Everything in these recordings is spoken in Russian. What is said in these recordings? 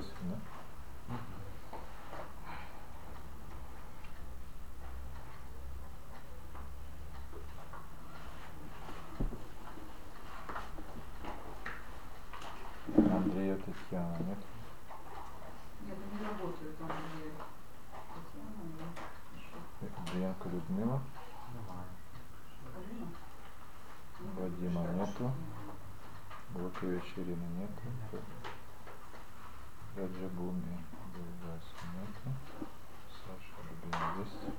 да? Андрея Татьяна, нет? Нет, они не работают, Андрея Татьяна, нет. Андриенко Людмила. Галина? Вадима нету. Глукович Ирины нету. Раджабуми Гульвасу нету. Саша Дубин есть.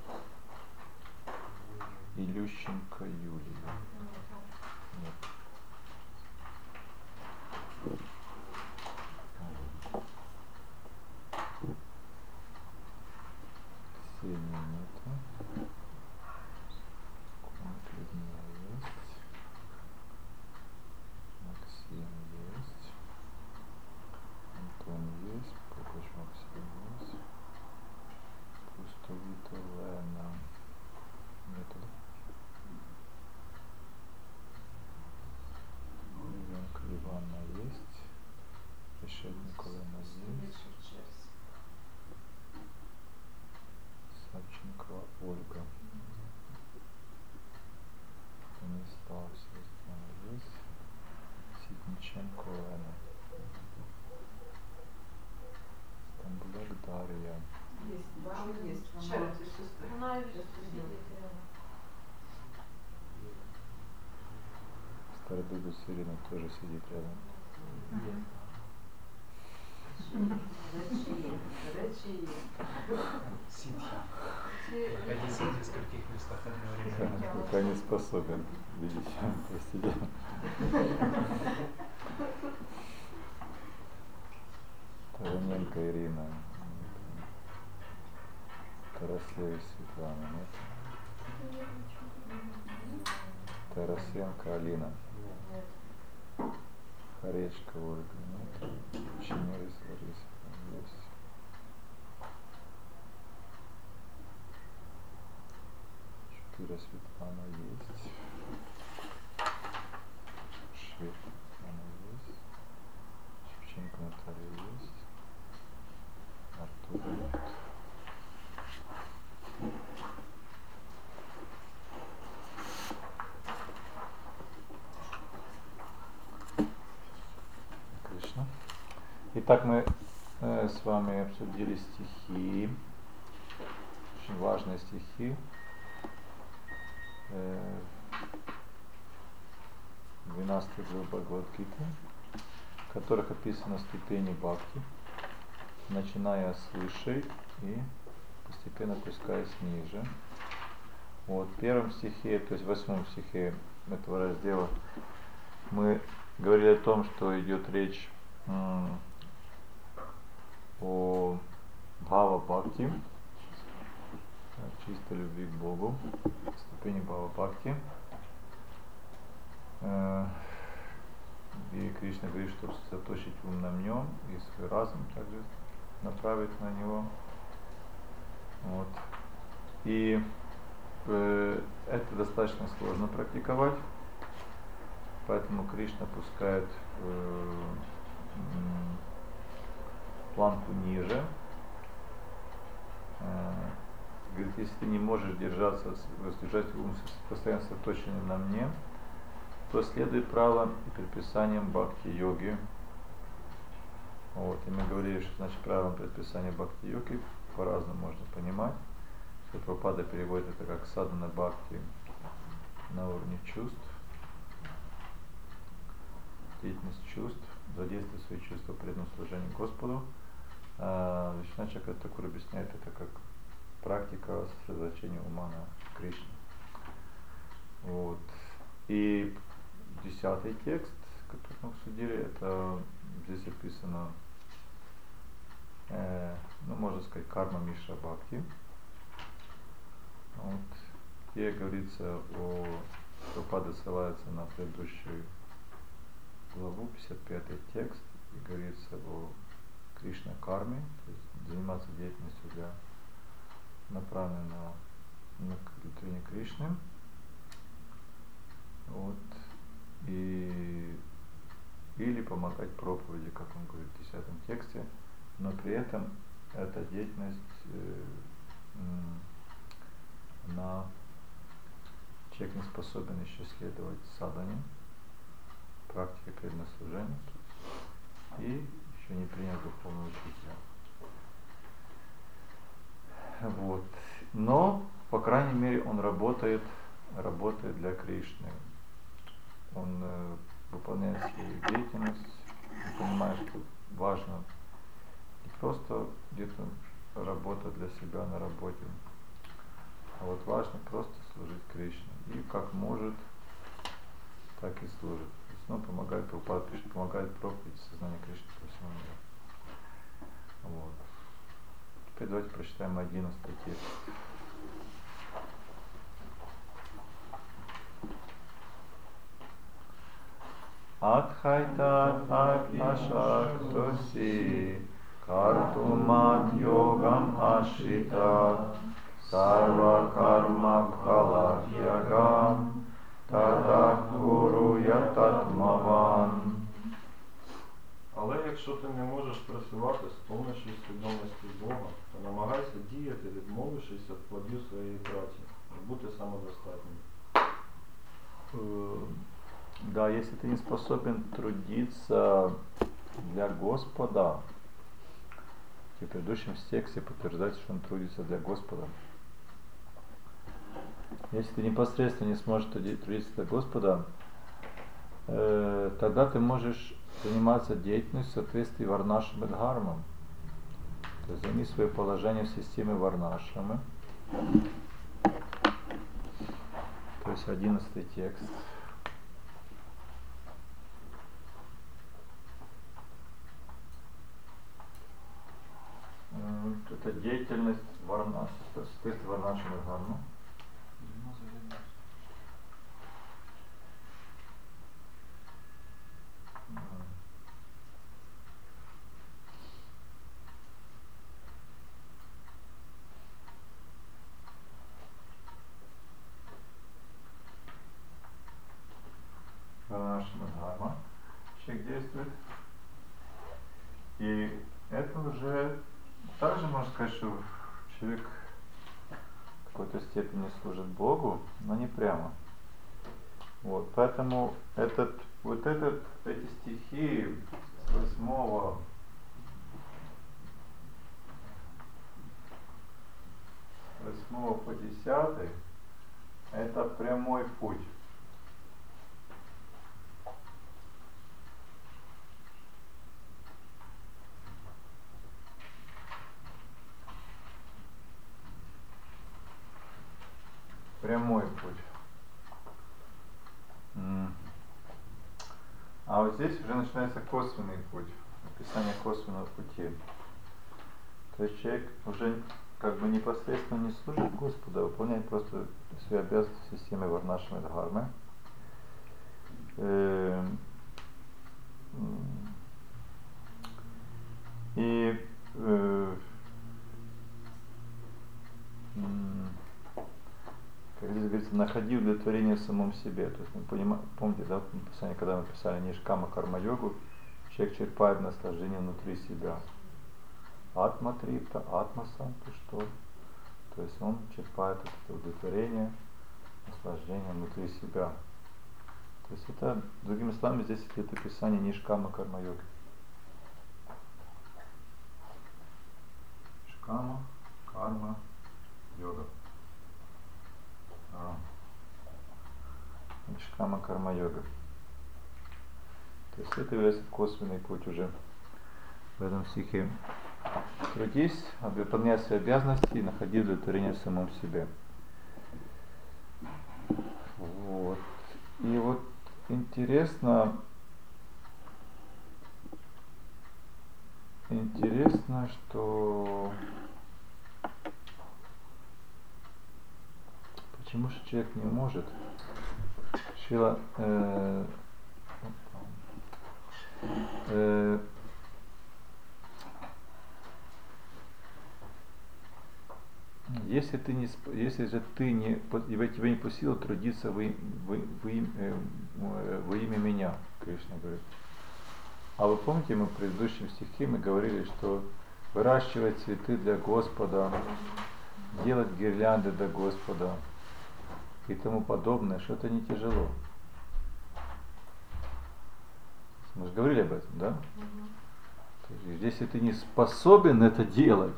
Илющенко Юлия. Нет. Ксения нету. Комик Людмила есть. Максим есть. Антон есть. Погош Максим есть. Пустовито Лена. Нету. Ивенко Ивана есть. Решетникова Лена есть. Савченкова Ольга. Станислав Светлана есть. Сидниченко Лена. Стамбуляк Дарья. Есть, да, есть. Она сидит рядом. Стародубец Ирина тоже сидит рядом. Сидья. Находиться в нескольких местах одновременно. Пока не способен видеть про себя. Тараненко Ирина. Тараслеев Светлана. Нет. Тарасенко Алина. Харечка Ольга. Нет. Чемерис Лариса. Есть. Шпира Светлана есть. Швед Светлана есть. Шевченко Наталья есть. Артур нет. Кришна. Итак, мы с вами обсудили стихи, очень важные стихи. 12 глава Бхагавад-гиты, в которых описаны ступени бхакти, начиная с высшей и постепенно опускаясь ниже. Вот, в первом стихе, то есть в 8 стихе этого раздела, мы говорили о том, что идет речь о бхава бхакти, чистой любви к Богу, ступени бхава бхакти. И Кришна говорит, чтобы сосредоточить ум на нем и свой разум также направить на него. Вот. И это достаточно сложно практиковать, поэтому Кришна пускает планку ниже. Говорит, если ты не можешь держать ум постоянно сосредоточенным на мне, то следуй правилам и предписаниям бхакти-йоги. Вот. И мы говорили, что значит правилам предписания бхакти-йоги по-разному можно понимать. Прабхупада переводит это как садхана бхакти на уровне чувств, деятельность чувств, задействуя свои чувства преданным служению Господу. Вишна Чакра Такур объясняет это как практика сосредоточения ума на Кришне. Вот. И 10 текст, который мы обсудили, это здесь описано, можно сказать, карма Мишра Бхакти. Вот. Где говорится Прабхупада ссылается на предыдущую главу, 55 текст, и говорится о Кришна карме, то есть заниматься деятельностью направленной на удовлетворение Кришны. Вот. Или помогать проповеди, как он говорит в 10 тексте, но при этом эта деятельность, человек не способен еще следовать садхане, практике преданного служения, и еще не принял духовного учителя. Вот. Но, по крайней мере, он работает для Кришны. Он выполняет свою деятельность, он понимает, что важно не просто где-то работать для себя на работе, а вот важно просто служить Кришне. И как может, так и служит. То есть, он помогает Прабхупаде Кришне, помогает проповеди сознания Кришны по всему миру. Вот. Теперь давайте прочитаем 11 текст. Адхайтат ашактоси картумат йогам ашрита сарва карма пхалатьягам тада гуру ятатмаван. Але якщо ти не можеш працювати з повністю свідомості Бога, то намагайся діяти, відмовившись від плодів своєї праці, і бути самодостатнім. Да, если ты не способен трудиться для Господа, в предыдущем тексте подтверждается, что он трудится для Господа. Если ты непосредственно не сможешь трудиться для Господа, тогда ты можешь заниматься деятельностью в соответствии варнашам и дхармам. То есть займи свое положение в системе варнашамы. То есть 11 текст. Это деятельность варнаш, то есть соответствие варнашам и дхармам. Варнашама дхарма. Человек действует. И это уже также можно сказать, что человек в какой-то степени служит Богу, но не прямо. Вот, поэтому эти стихи с 8 по 10 это прямой путь. Прямой путь. А вот здесь уже начинается косвенный путь, описание косвенного пути. То есть человек уже как бы непосредственно не служит Господу, а выполняет просто свои обязанности в системе варнашамы и дхармы. И как здесь говорится, находи удовлетворение в самом себе. То есть мы помните, да, в Писании, когда мы писали Нишкама карма-йогу, человек черпает наслаждение внутри себя. Атма-трипта, атма-санта, что? То есть он черпает это удовлетворение, наслаждение внутри себя. То есть это, другими словами, здесь идет описание Нишкама карма-йоги. Нишкама, карма, йога. Нишкама карма-йога. То есть это является косвенный путь уже в этом стихе. Трудись, выполняй свои обязанности и находи удовлетворение в самом себе. Вот. И вот интересно, что почему же человек не может? Шила если же тебе не по силу трудиться во имя меня, Кришна говорит. А вы помните, мы в предыдущем стихе мы говорили, что выращивать цветы для Господа, делать гирлянды для Господа и тому подобное, что это не тяжело. Мы же говорили об этом, да? То есть, если ты не способен это делать,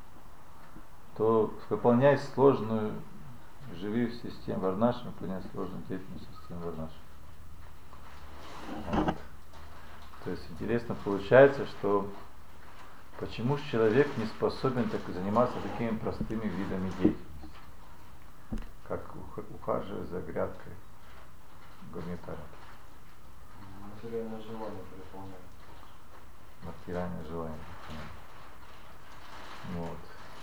то выполняй сложную, живи в системе Варнаши, выполняй сложную деятельность системы Варнаши. Вот. То есть интересно получается, что почему же человек не способен заниматься такими простыми видами деятельности, как ухаживать за грядкой гуманитария. Материальное желание переполняет. Материальное желание. Вот.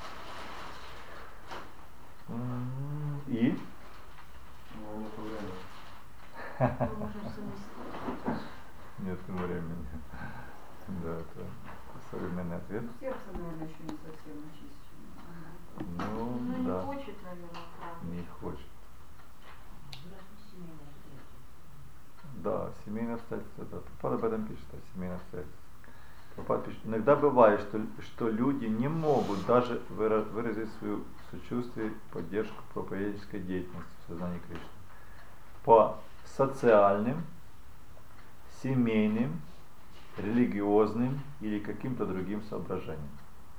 И? Ну, нет времени. Нет времени. Да, это современный ответ. Сердце, наверное, еще не совсем очищено. Ну, Ну, да. не хочет, наверное, правда. Не хочет. Да, семейные обстоятельства. Да. Прабхупада об этом пишет, о семейных обстоятельствах. Прабхупада пишет, иногда бывает, что люди не могут даже выразить свое сочувствие и поддержку проповеднической деятельности в сознании Кришны по социальным, семейным, религиозным или каким-то другим соображениям.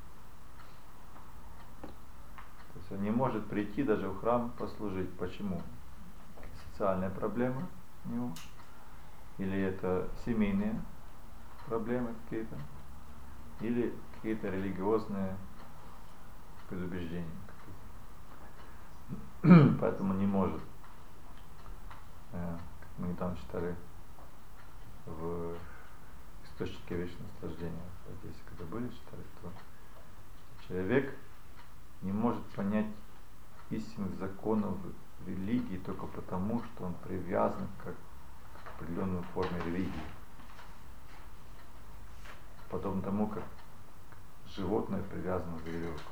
То есть он не может прийти даже в храм послужить. Почему? Социальные проблемы у него, или это семейные проблемы какие-то, или какие-то религиозные предубеждения. Поэтому не может. Как мы недавно читали в источнике вечного наслаждения, здесь когда были читали, то человек не может понять истинных законов религии только потому, что он привязан к определенной форме религии. Подобно тому, как животное привязано к веревке.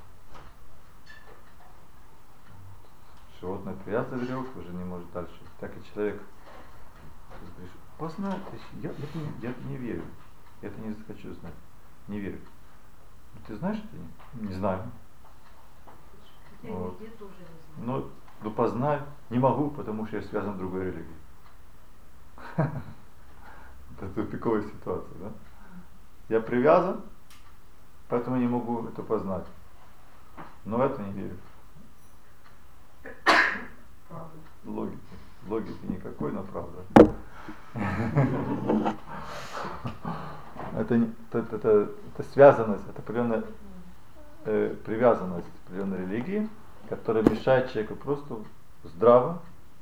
Животное привязано к веревке, уже не может дальше. Так и человек говорит, познай, я не верю, я это не хочу знать, не верю. Ты знаешь это? Не знаю. Вот. Ну, познай, не могу, потому что я связан с другой религией. Это тупиковая ситуация, да? Я привязан, поэтому не могу это познать. Но в это не верю. Логики никакой, но правда. Это связанность, это определенная привязанность к определенной религии, которая мешает человеку просто здраво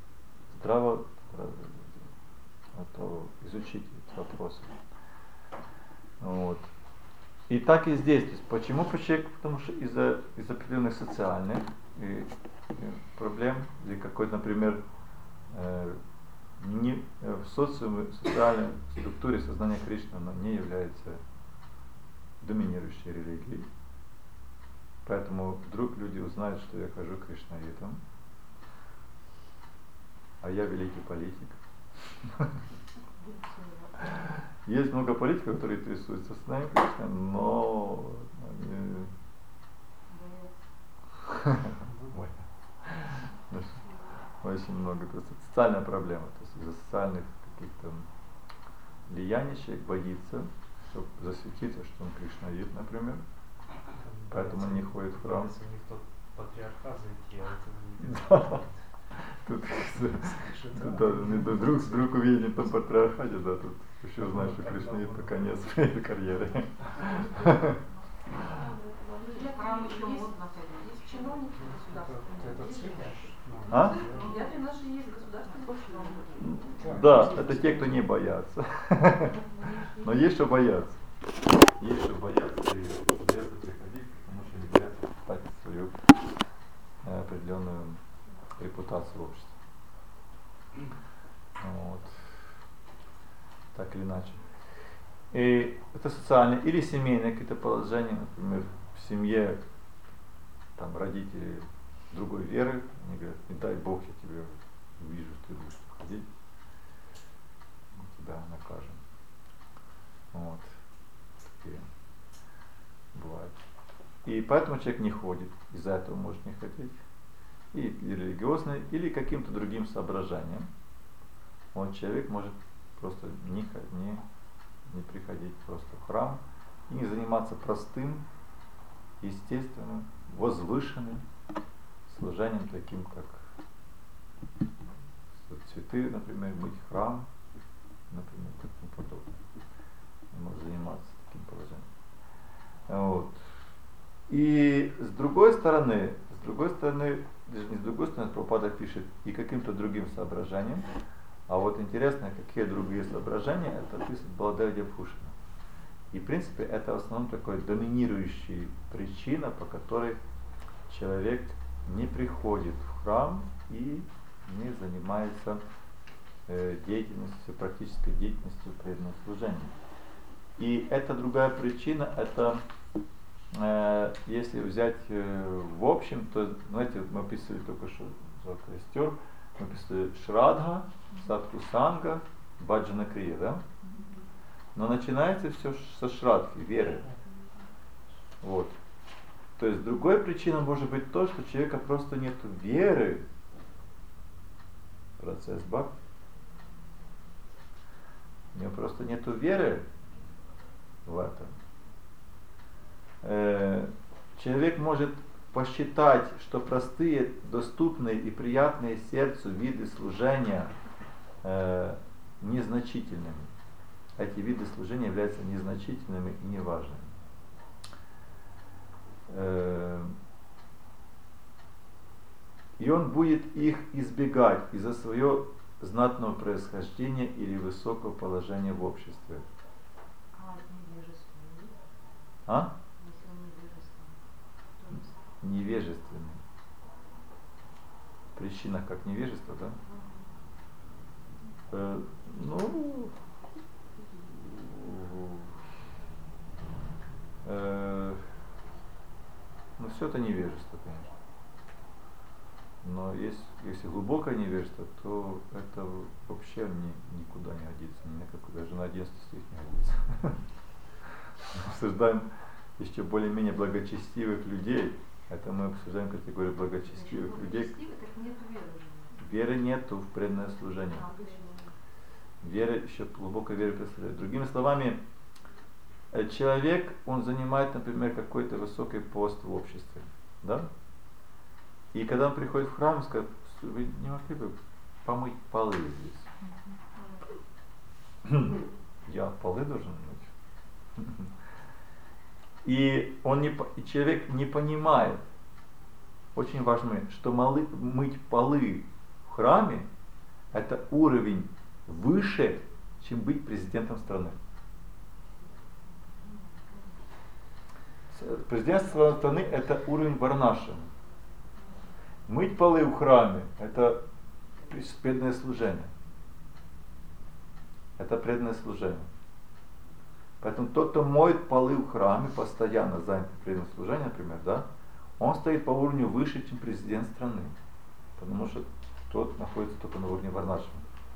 изучить эти вопросы. Вот. И так и здесь. То есть, почему человек? Потому что из-за определенных социальных проблем, или какой-то, например, в социуме, социальной структуре сознания Кришны оно не является доминирующей религией. Поэтому вдруг люди узнают, что я хожу кришнаитом, а я великий политик. Есть много политиков, которые интересуются сознанием Кришны, но они... Очень много. То есть это социальная проблема. То есть из-за социальных каких-то влияний человек боится, чтобы засветиться, что он кришнаит, например. Поэтому не ходит в храм. Если не в тот патриархат зайти, а это тут вдруг увидит в том патриархате, да, тут еще знаешь, что кришнаит то конец карьеры. Храм еще модно ходить. Есть чиновники государственные. А? Для наши есть государственные чиновники. Да, это те, кто не боятся. Но есть что бояться. Есть что бояться и боятся приходить, потому что они боятся встать в свою определенную репутацию в обществе. Вот. Так или иначе. И это социальное или семейное какие-то положения, например, в семье там родители другой веры, они говорят, не дай Бог, я тебя увижу, ты будешь ходить, мы тебя накажем. Вот. Такие бывают. И поэтому человек не ходит, из-за этого может не ходить. И религиозное, или каким-то другим соображением. Человек может просто не приходить просто в храм и не заниматься простым, естественным, возвышенным служением, таким как цветы, например, мыть храм, например, и тому подобное. Не может заниматься таким положением. И с другой стороны, даже не с другой стороны, Прабхупада пишет и каким-то другим соображением. А вот интересно, какие другие соображения, это пишет Баладевья Пушина. И в принципе это в основном такая доминирующая причина, по которой человек не приходит в храм и не занимается деятельностью, практической деятельностью преданного служения. И эта другая причина, это если взять в общем, то, знаете, мы описывали только что за костер, мы описывали Шрадха, Садху Санга, Баджана Крия, да? Но начинается все со Шрадхи, веры. Вот. То есть другой причиной может быть то, что у человека просто нет веры в процесс бхакти. У него просто нет веры в этом. Человек может посчитать, что простые, доступные и приятные сердцу виды служения незначительными. Эти виды служения являются незначительными и неважными. И он будет их избегать из-за своего знатного происхождения или высокого положения в обществе. А? Невежественный. Причина как невежество, да? Все это невежество, конечно. Но если глубокое невежество, то это вообще никуда не годится, ни на какой, даже на 11 стих не годится. Обсуждаем еще более-менее благочестивых людей. Это мы обсуждаем категорию благочестивых людей. Веры нету в преданное служение. Веры, еще глубокой веры представляет. Другими словами, человек, он занимает, например, какой-то высокий пост в обществе. Да? И когда он приходит в храм, он скажет: вы не могли бы помыть полы здесь? Я полы должен мыть. И человек не понимает, очень важно, что мыть полы в храме — это уровень выше, чем быть президентом страны. Президентство страны — это уровень варнашрама. Мыть полы в храме — это преданное служение. Это преданное служение. Поэтому тот, кто моет полы в храме, постоянно занят преданным служением, например, да, он стоит по уровню выше, чем президент страны. Потому что тот находится только на уровне варнашрама.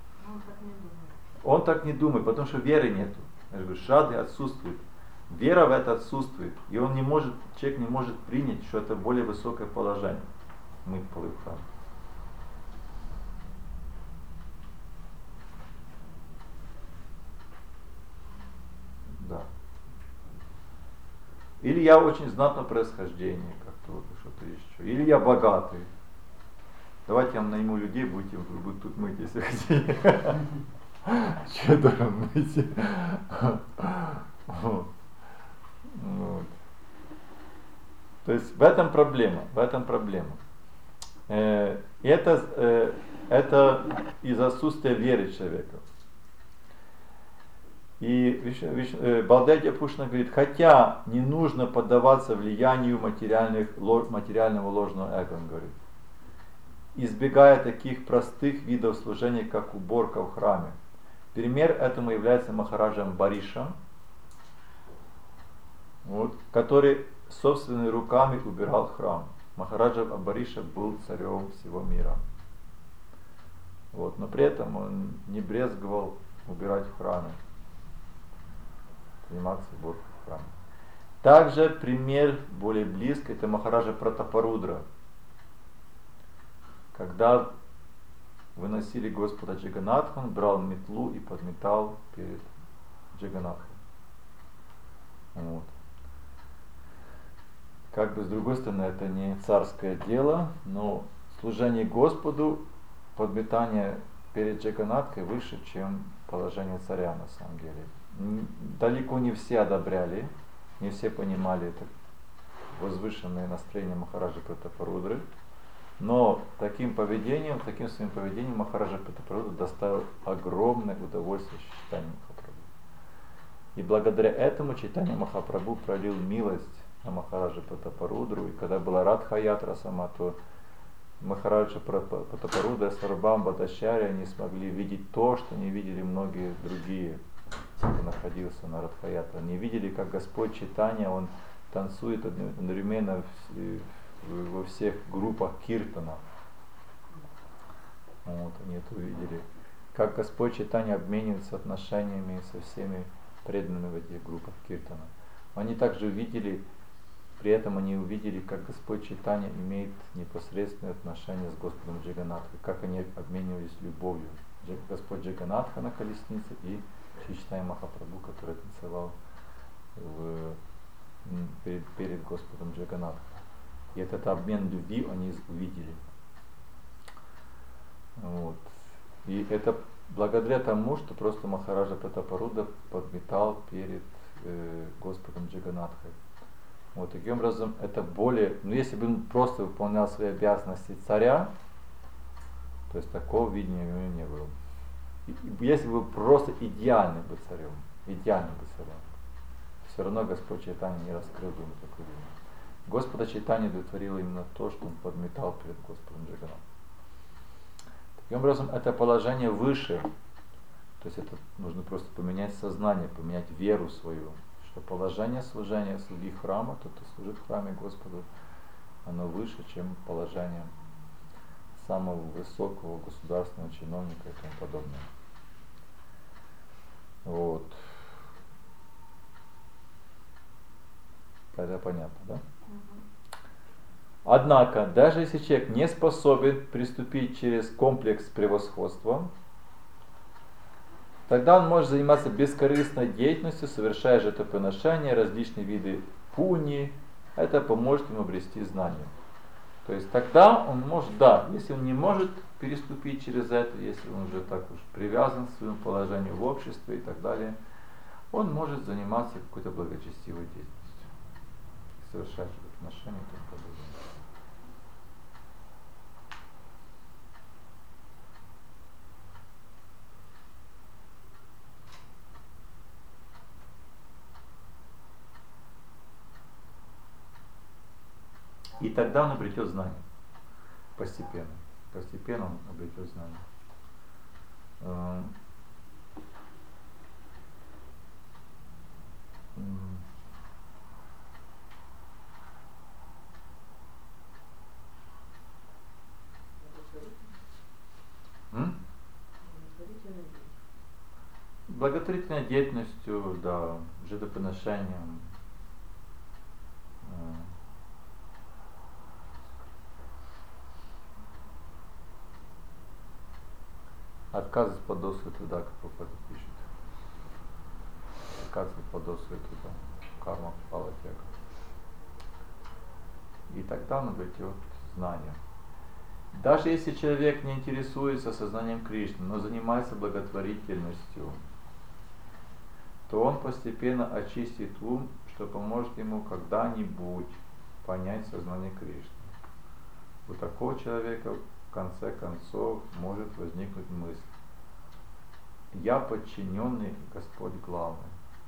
Он так не думает, потому что веры нету. Я говорю, шрадхи отсутствует. Вера в это отсутствует. И человек не может принять, что это более высокое положение. Мыть полы в храме. Да. Или я очень знатного происхождения, как-то что-то еще. Или я богатый. Давайте я найму людей, будут тут мыть, если хотите. Что я должен мыть? Вот. То есть в этом проблема. Это из отсутствия веры человека. И Баладевья Пушина говорит, хотя не нужно поддаваться влиянию материального ложного эго, он говорит, избегая таких простых видов служения, как уборка в храме. Пример этому является Махараджа Амбариша, который собственными руками убирал храм. Махараджа Амбариша был царем всего мира. Но при этом он не брезговал убирать в храме, заниматься уборкой в храме. Также пример более близкий, это Махараджа Пратапарудра. Когда выносили Господа Джаганатха, он брал метлу и подметал перед Джаганатхом. Вот. Как бы с другой стороны, это не царское дело, но служение Господу, подметание перед Джаганатхой выше, чем положение царя на самом деле. Далеко не все одобряли, не все понимали это возвышенное настроение Махараджи Пратапарудры. Но таким своим поведением Махараджа Пратапарудра доставил огромное удовольствие Чайтанье Махапрабху. И благодаря этому Чайтанья Махапрабху пролил милость на Махараджа Пратапарудру. И когда была Радха-ятра сама, то Махараджа Пратапарудра, Сарвабхаума Бхаттачарья, они смогли видеть то, что не видели многие другие, кто находился на Радха-ятре. Они видели, как Господь Чайтанья, он танцует одновременно во всех группах киртана. Вот, они это увидели. Как Господь Чайтанья обменивается отношениями со всеми преданными в этих группах киртана. Они также увидели, при этом они увидели, как Господь Чайтанья имеет непосредственные отношения с Господом Джаганатхой, как они обменивались любовью. Господь Джаганатха на колеснице и Чайтанья Махапрабху, который танцевал перед Господом Джаганатхой. И этот обмен любви они увидели. Вот. И это благодаря тому, что просто Махараджа Пратапарудра подметал перед Господом Джаганатхой. Вот таким образом это более, если бы он просто выполнял свои обязанности царя, то есть такого видения у него не было. Если бы просто идеальный бы царем, все равно Господь Чайтанья не раскрыл бы ему такое видение. Господа Чайтанья удовлетворило именно то, что он подметал перед Господом Джаганатхом. Таким образом, это положение выше. То есть это нужно просто поменять сознание, поменять веру свою. Что положение служения слуги храма, тот, кто служит в храме Господу, оно выше, чем положение самого высокого государственного чиновника и тому подобное. Вот. Это понятно, да? Однако, даже если человек не способен приступить через комплекс превосходства, тогда он может заниматься бескорыстной деятельностью, совершая жертвоприношения, различные виды пуни. Это поможет ему обрести знания. То есть тогда он может, если он не может переступить через это, если он уже так уж привязан к своему положению в обществе и так далее, он может заниматься какой-то благочестивой деятельностью, совершать жертвоприношения и тому подобное. И тогда он обретет знание. Постепенно. Постепенно он обретет знание. Благотворительной деятельностью, да, жертвоприношением. Отказ от подосвы труда, как Прабхупада пишет. Отказ от подосвы труда. Карма пала тяга. И тогда он обретет знание. Даже если человек не интересуется сознанием Кришны, но занимается благотворительностью, то он постепенно очистит ум, что поможет ему когда-нибудь понять сознание Кришны. У такого человека в конце концов может возникнуть мысль: я подчиненный, Господь главный.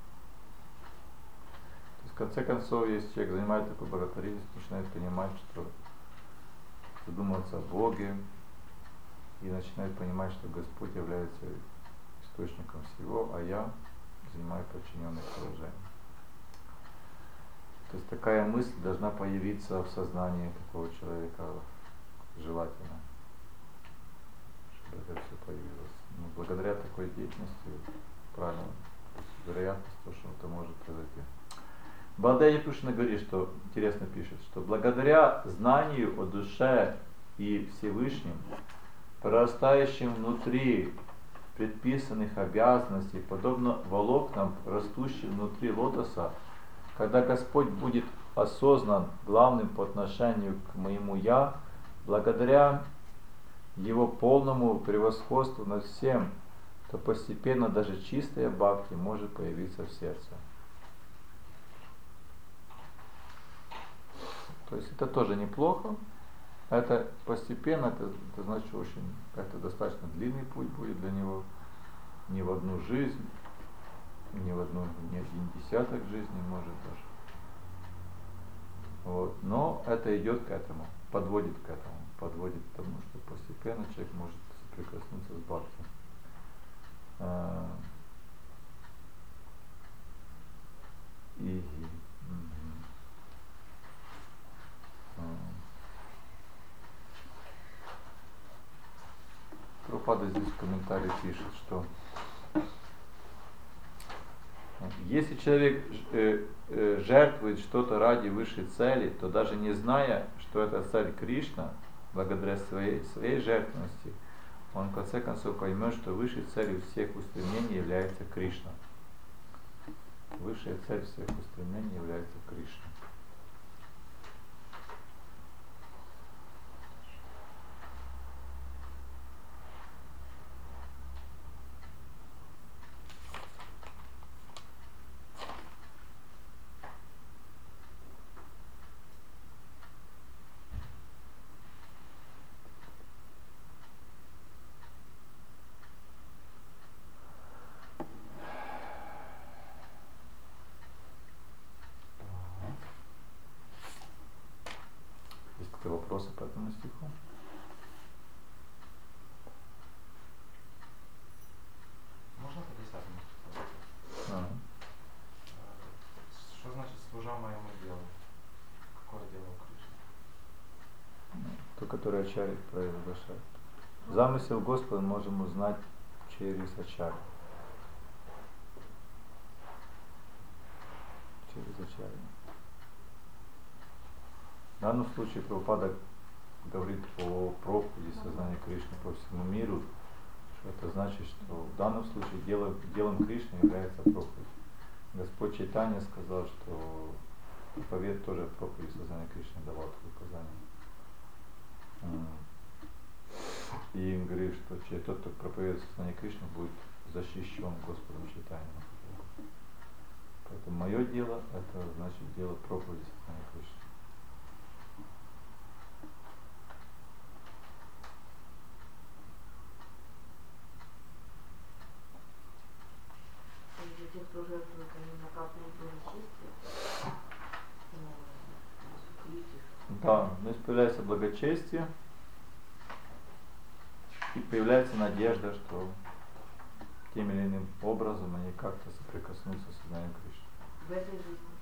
То есть в конце концов, если человек занимается такой благотворительностью, начинает понимать, что задумываться о Боге и начинает понимать, что Господь является источником всего, а я занимаю подчиненное положение. То есть такая мысль должна появиться в сознании такого человека желательно, чтобы это все появилось. Но благодаря такой деятельности, правильно, вероятность того, что это может произойти. Балдея Пушина говорит, что, интересно пишет, что благодаря знанию о душе и Всевышнем, прорастающим внутри предписанных обязанностей, подобно волокнам, растущим внутри лотоса, когда Господь будет осознан главным по отношению к моему «Я», благодаря Его полному превосходству над всем, то постепенно даже чистая бхакти может появиться в сердце. То есть это тоже неплохо. Это постепенно, это значит очень, это достаточно длинный путь будет для него. Не в одну жизнь, не один десяток жизней может даже. Вот. Но это идет к этому, подводит к тому, что постепенно человек может соприкоснуться с бхакти. Прабхупада здесь в комментарии пишет, что если человек жертвует что-то ради высшей цели, то даже не зная, что это цель Кришна, благодаря своей жертвенности, он в конце концов поймет, что высшей целью всех устремлений является Кришна. Высшая цель всех устремлений является Кришна. Вопросы по этому стиху? Можно по-десятому сказать? Что значит служа моему делу? Какое дело Кришны? То, которое ачарья провозглашает. Замысел Господа можем узнать через ачарью. Через ачарью. В данном случае Прабхупада говорит о проповеди сознания Кришны по всему миру, что это значит, что в данном случае делом Кришны является проповедь. Господь Чайтанья сказал, что проповедь тоже проповедь сознания Кришны давал указания. И им говорит, что тот, кто проповедует сознание Кришны, будет защищен Господом Чайтаньей. Поэтому мое дело, это значит дело проповеди сознания Кришны. Те, кто жертвует, они накапливают благочестие, Да, но если появляется благочестие, и появляется надежда, что тем или иным образом они как-то соприкоснутся с сознанием Кришны. в этой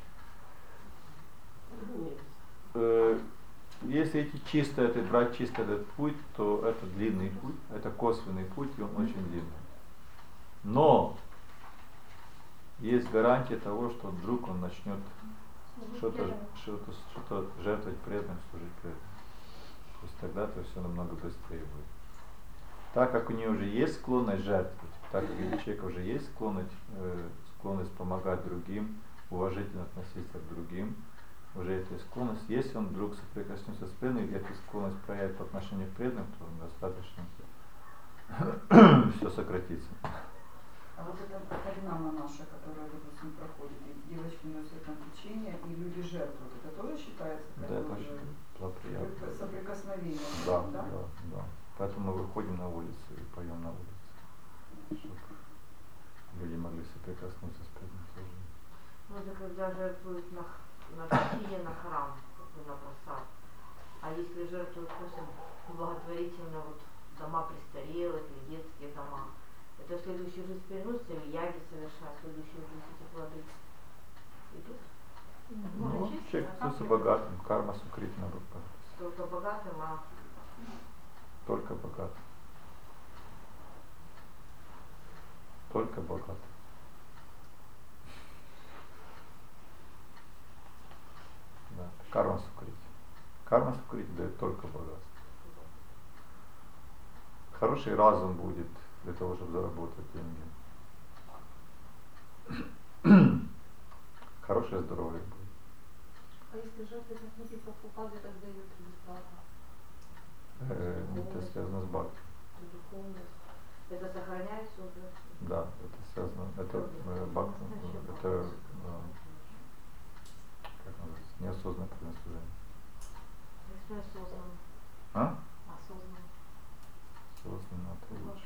жизни. Если брать чисто этот путь, то это длинный путь, это косвенный путь, и он очень длинный. Но есть гарантия того, что вдруг он начнет что-то жертвовать преданным, служить преданным. То есть тогда это все намного быстрее будет. Так как у нее уже есть склонность жертвовать, так как у человека уже есть склонность помогать другим, уважительно относиться к другим, уже эта склонность, если он вдруг соприкоснется с преданным, и эту склонность проявит по отношению к преданным, то достаточно все сократится. А вот эта одна наша, которая, допустим, проходит, и девочки носят там печенье, и люди жертвуют, это тоже считается? Да, это очень приятно. Соприкосновение. Да. Поэтому мы выходим на улицу и поем на улице, чтобы люди могли соприкоснуться с преданным служением. Ну, это когда жертвуют на печенье, на храм, на просад. А если жертвуют просто благотворительно, вот дома престарелых или детские дома, это в следующую жизнь переносится или яги совершают в следующую жизнь эти плоды? Идут? Ну, человек становится богатым, карма сукритна рупа. Только богатым, а Только богатым. Только богатым. Карма сукрити. Карма сукрити дает только богатство. Хороший разум будет для того, чтобы заработать деньги. Хорошее здоровье будет. А если жертвовать на книги Прабхупады, тогда дают бесплатно? Это связано с бхакти. Духовность. Это сохраняется уже? Да, это связано, это бхакти, это как называется, неосознанное предназначение. Если осознанно. А? Осознанно. Осознанно, это лучше.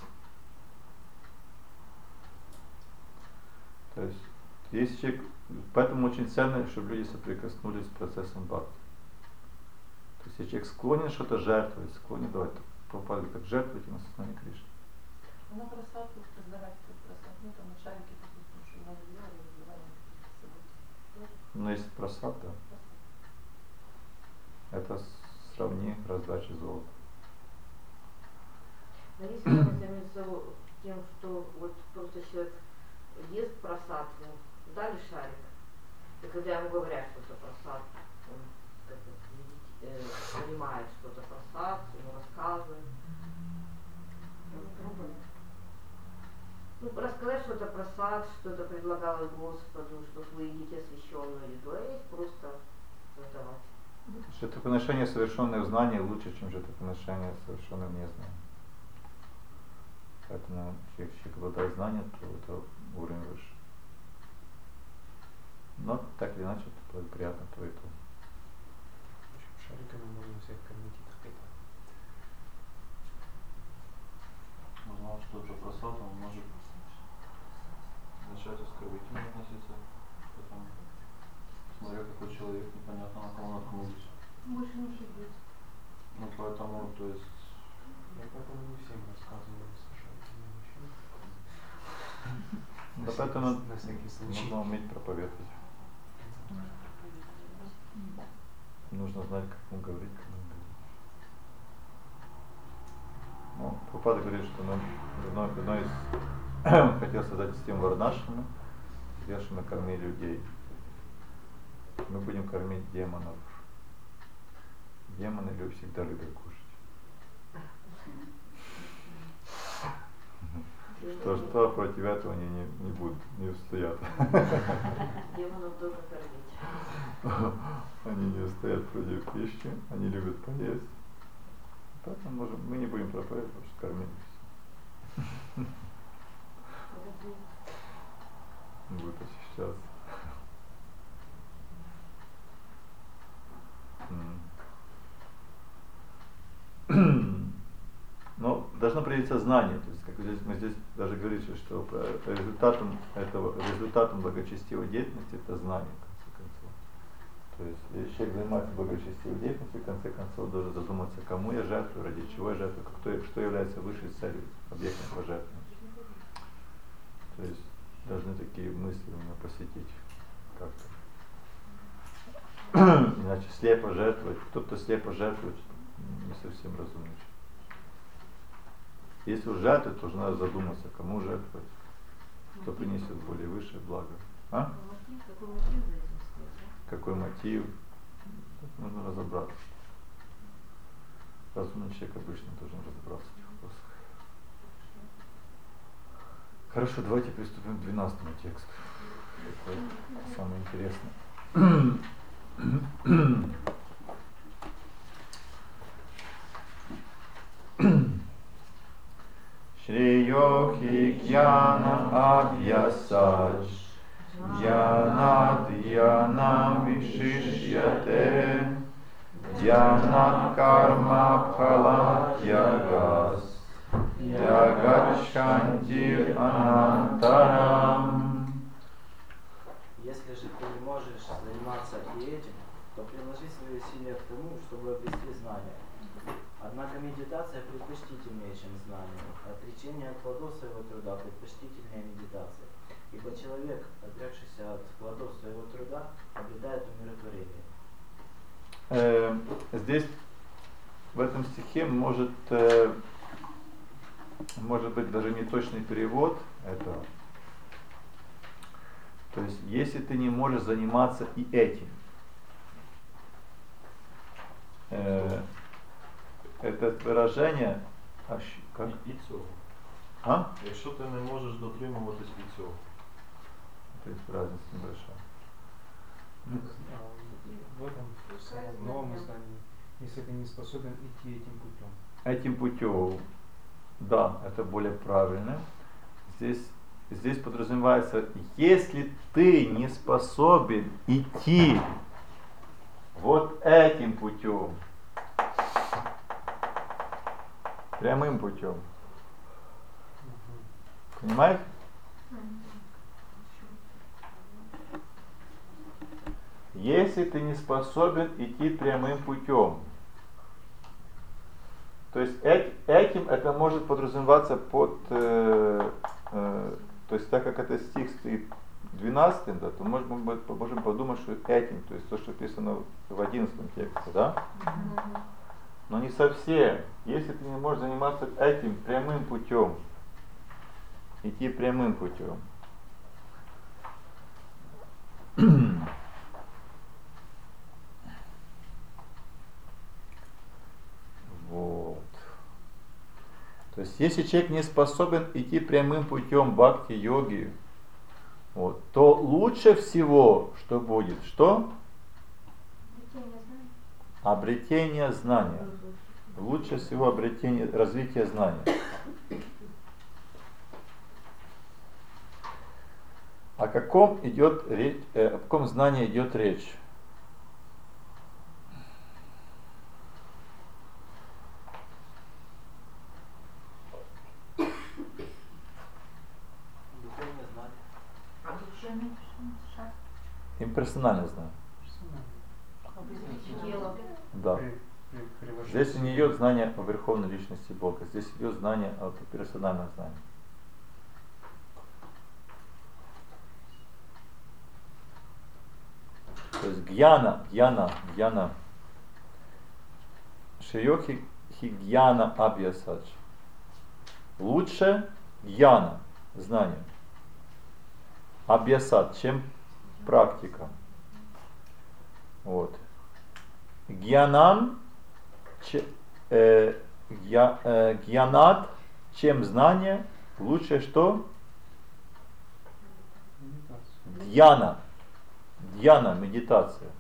То есть, если человек, поэтому очень ценно, чтобы люди соприкоснулись с процессом бхакти. То есть, если человек склонен что-то жертвовать, склонен давать, попали как жертвуйте на сознание Кришны. На просадку раздавать просад. Ну там на шарике, допустим, что надо делать, разбиваем с собой. Но если просад, да, это сравни раздачи золота. Но если между тем, что вот просто человек ест просад, ну, дали шарик, и когда ему говорят, что это просад, он понимает, что это просад, ему рассказывают. Ну, рассказать, что это просад, что это предлагалось Господу, что вы едите освященную еду, а есть просто задавать. Жертвоприношение, совершенное в знании, лучше, чем жертвоприношение, совершенное в незнании. Поэтому, если человек обладает знанием, то это уровень выше. Но так или иначе, это приятно, то и то. Шариками можно всех кормить и так и так. Узнал, что это просад, он может начать оскорбительно относиться к этому. Смотря какой человек, непонятно на кого наткнулись. Больше не быть. Ну поэтому, то есть... Я поэтому не всем рассказываю с шариками вообще. Да поэтому На всякий случай. нужно уметь проповедовать. Нужно знать, как ему говорить, кому говорить. Ну, Прабхупада говорит, что одно из хотел создать систему варнашрама, где мы кормили людей. Мы будем кормить демонов. Демоны всегда любят кушать. Что против этого они не будут, не устоят. Демонов тоже кормить. Они не устоят против пищи, они любят поесть. Поэтому мы не будем проповедовать, потому что кормим все. Будут очищаться. Но должно проявиться знание. То есть, как мы здесь даже говорили, что результатом благочестивой деятельности это знание, в конце концов. То есть, если человек занимается благочестивой деятельностью, в конце концов должен задуматься, кому я жертвую, ради чего я жертвую, что является высшей целью, объектом пожертвования. То есть, должны такие мысли у меня посетить как-то. Иначе слепо жертвовать, кто-то слепо жертвует, не совсем разумный. Если уж жертвовать, то уже надо задуматься, кому жертвовать, кто принесет более высшее благо. А? Какой мотив за этим стоит? Какой мотив? Тут нужно разобраться. Разумный человек обычно должен разобраться в этих вопросах. Хорошо, давайте приступим к 12 тексту. Это самое интересное. Шри-йоги гьяна абьясач Дьянад-дьянам вишишьяте Дьянад карма пхалатьягас Ягачхантир анантарам. Если же ты не можешь заниматься и этим, то приложи свои усилия к тому, чтобы обрести знания. Однако медитация предпочтительнее, чем знание. Отречение от плодов своего труда предпочтительнее медитации. Ибо человек, отрекшийся от плодов своего труда, обретает умиротворение. Здесь, в этом стихе, может быть даже не точный перевод этого. То есть, если ты не можешь заниматься и этим, это выражение, как? І цього. А? Якщо ти не можеш дотримуватись від цього. То есть разница небольшая. В этом самом новом издании, если ты не способен идти этим путем. Этим путем, да, это более правильно. Здесь подразумевается, если ты не способен идти вот этим путем, прямым путем, понимаете? Если ты не способен идти прямым путем, то есть этим это может подразумеваться под, то есть так как это стих стоит 12, да, то можем подумать, что этим, то есть то, что написано в 11 тексте, да? Но не совсем. Если ты не можешь заниматься этим прямым путем, идти прямым путем, вот. То есть если человек не способен идти прямым путем бхакти-йоги, вот, то лучше всего, что будет, что? Обретение знания. Лучше всего обретение, развитие знания. О каком идет речь, о каком знании идет речь? Духовное знание. Имперсональное знание. Тело. Да. Здесь не идет знание о верховной личности Бога, здесь идет знание о персональном знании. То есть гьяна. Шиёхи хигьяна абьясадж. Лучше гьяна, знание. Абьясад, чем практика. Вот. Гьянам, гьянат, чем знание, лучше что? Дьяна. Дьяна, медитация.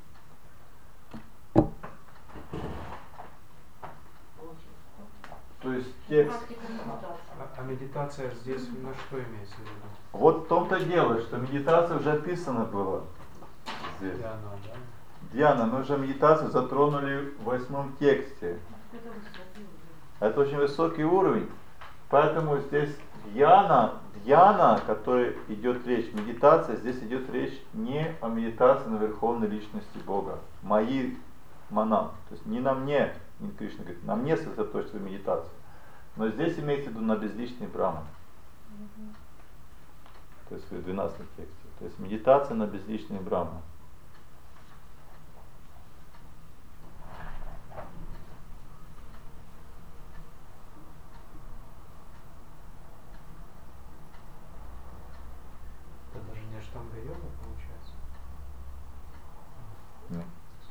То есть текст. А медитация здесь на что имеется в виду? Вот в том-то дело, что медитация уже описана была здесь. Диана, да? Диана, мы уже медитацию затронули в 8 тексте. Это очень высокий уровень. Поэтому здесь дьяна, которой идет речь, медитация, здесь идет речь не о медитации на верховной личности Бога. Мои манам. То есть не на мне, не Кришна говорит, на мне сосредоточится медитация. Но здесь имеется в виду на безличный Брахман. То есть в 12 тексте. То есть медитация на безличный Брахман. Это даже не аштанга-йога получается? Нет.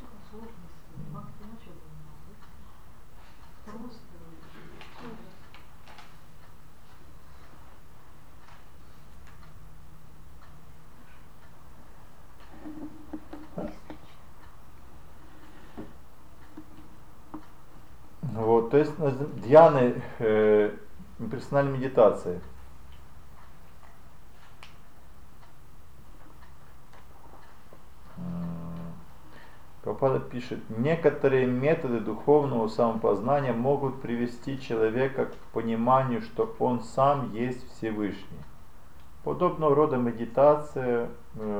Вот, то есть дьяны, имперсональной медитации. Прабхупада пишет, некоторые методы духовного самопознания могут привести человека к пониманию, что он сам есть Всевышний. Подобного рода медитация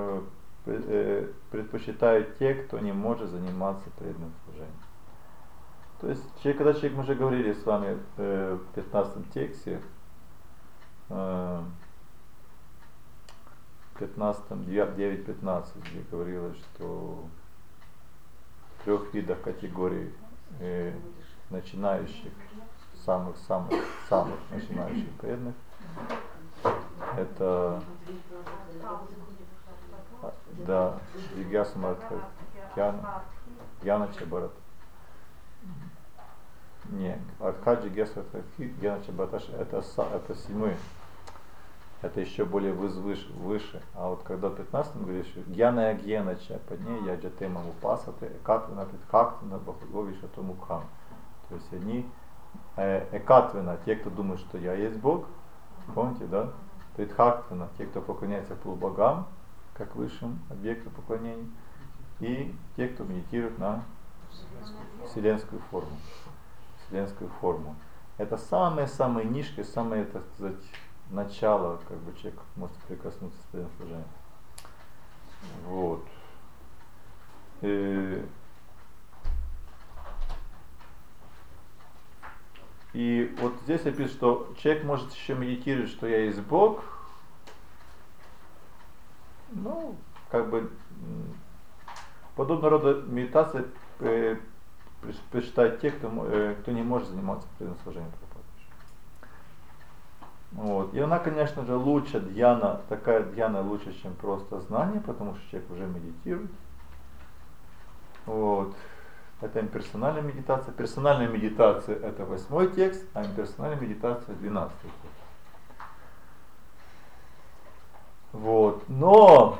предпочитают те, кто не может заниматься преданным служением. То есть, когда человек, мы уже говорили с вами в 15 тексте, 9.15, где говорилось, что в 3 видах категорий начинающих, самых начинающих преданных, это да, Джигьяса Мартха, Гьяна Чабарат. Не, Артхаджи Геса Гена Чабаташ это 7. Это еще более выше. А вот когда в 15 говоришь, Гьяна Гьенача, под ней я джатема упасаты, экатвина титхактвина бахуговиша томукхам. То есть они экатвина, те, кто думает, что я есть Бог, помните, да? Титхактвина, те, кто поклоняется полубогам, как высшим объекту поклонения, и те, кто медитирует на вселенскую форму. Это самое низкое, самое, так сказать, начало, как бы человек может прикоснуться с преданным служением. Вот. И вот здесь я пишу, что человек может еще медитировать, что я есть Бог. Ну, как бы подобного рода медитация предпочитают те, кто не может заниматься преданным служением. Вот. И она, конечно же, лучше дьяна, такая дьяна лучше, чем просто знание, потому что человек уже медитирует. Вот. Это имперсональная медитация. Персональная медитация это 8 текст, а имперсональная медитация 12 текст. Вот. Но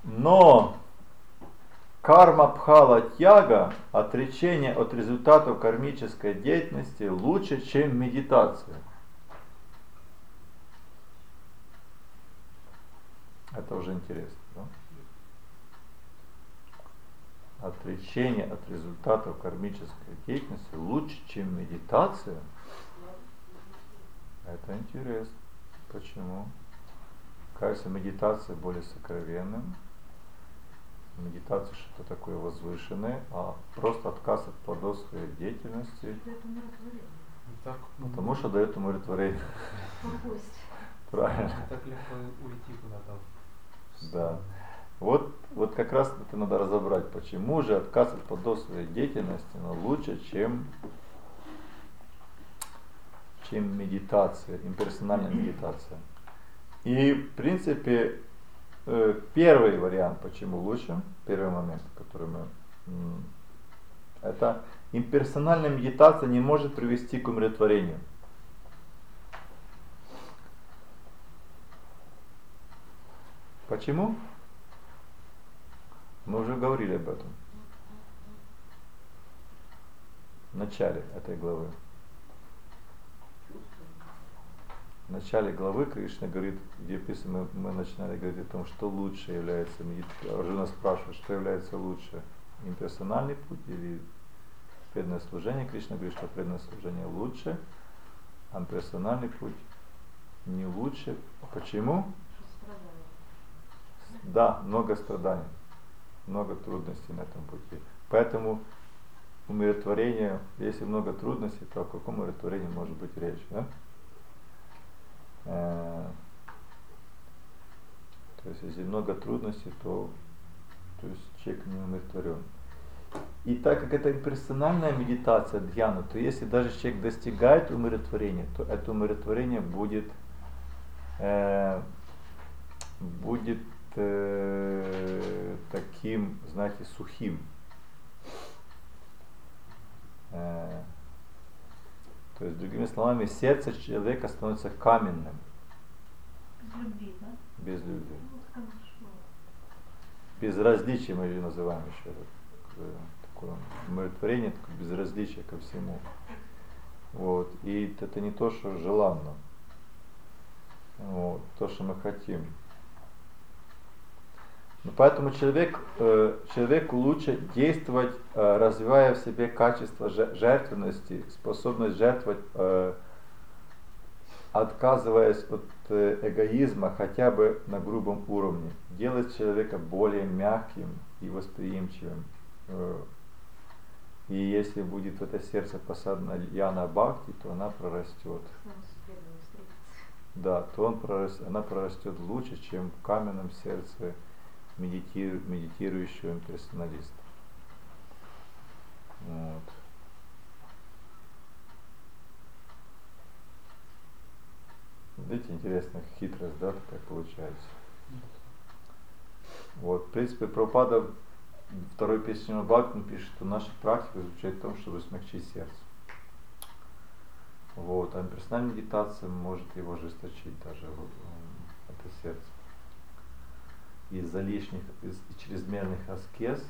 карма пхала тяга, отречение от результатов кармической деятельности лучше, чем медитация. Это уже интересно, да? Отречение от результатов кармической деятельности лучше, чем медитация. Это интересно. Почему? Кажется, медитация более сокровенным. Медитация что-то такое возвышенное, а просто отказ от плодов своей деятельности. Так, Потому что дает умиротворение. Правильно. так легко уйти куда-то. Да. Вот как раз это надо разобрать, почему же отказ от плодов своей деятельности лучше, чем медитация, имперсональная медитация. И в принципе первый вариант, почему лучше, первый момент, который это имперсональная медитация не может привести к умиротворению. Почему? Мы уже говорили об этом в начале этой главы. В начале главы Кришна говорит, где написано, мы начинали говорить о том, что лучше является медитация. Арджуна спрашивает, что является лучше, имперсональный путь или преданное служение. Кришна говорит, что преданное служение лучше, а имперсональный путь не лучше. Почему? Да, много страданий, много трудностей на этом пути. Поэтому умиротворение, если много трудностей, то о каком умиротворении может быть речь? Да? То есть если много трудностей, то есть человек не умиротворен. И так как это имперсональная медитация дьяна, то если даже человек достигает умиротворения, то это умиротворение будет таким, знаете, сухим. То есть, другими словами, сердце человека становится каменным. Без любви, да? Без любви. Ну, хорошо. Безразличие мы ее называем еще. Такое умиротворение, такое безразличие ко всему. Вот. И это не то, что желанно. Вот. То, что мы хотим. Но поэтому человеку лучше действовать, развивая в себе качество жертвенности, способность жертвовать, отказываясь от эгоизма хотя бы на грубом уровне, делать человека более мягким и восприимчивым. И если будет в это сердце посадана яна бхакти, то она прорастет. Да, то она прорастет лучше, чем в каменном сердце медитирующего имперсоналиста. Вот. Видите, интересная хитрость, да, такая получается. Вот, в принципе, Прабхупада в второй песне Бхакти пишет, что наша практика заключается в том, чтобы смягчить сердце. Вот. А персональная медитация может его ожесточить даже это сердце. Из-за лишних, из чрезмерных аскез,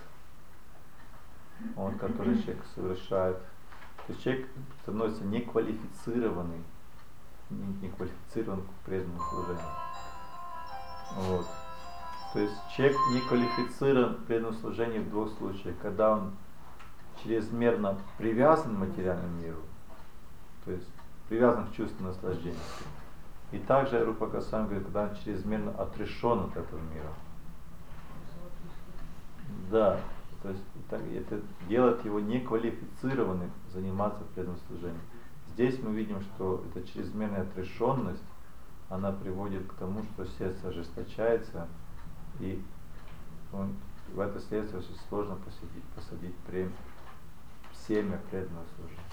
который человек совершает, то есть человек становится неквалифицированный, неквалифицирован к преданному служению. Вот. То есть человек не квалифицирован к преданному служению в двух случаях, когда он чрезмерно привязан к материальному миру, то есть привязан к чувству наслаждения. И также Рупа Госвами говорит, когда он чрезмерно отрешен от этого мира. Да, то есть это делает его неквалифицированным заниматься преданным служением. Здесь мы видим, что эта чрезмерная отрешенность, она приводит к тому, что сердце ожесточается, и в это сердце очень сложно посадить семя преданного служения.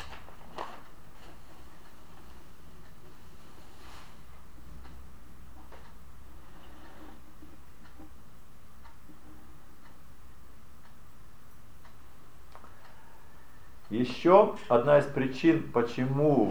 Еще одна из причин, почему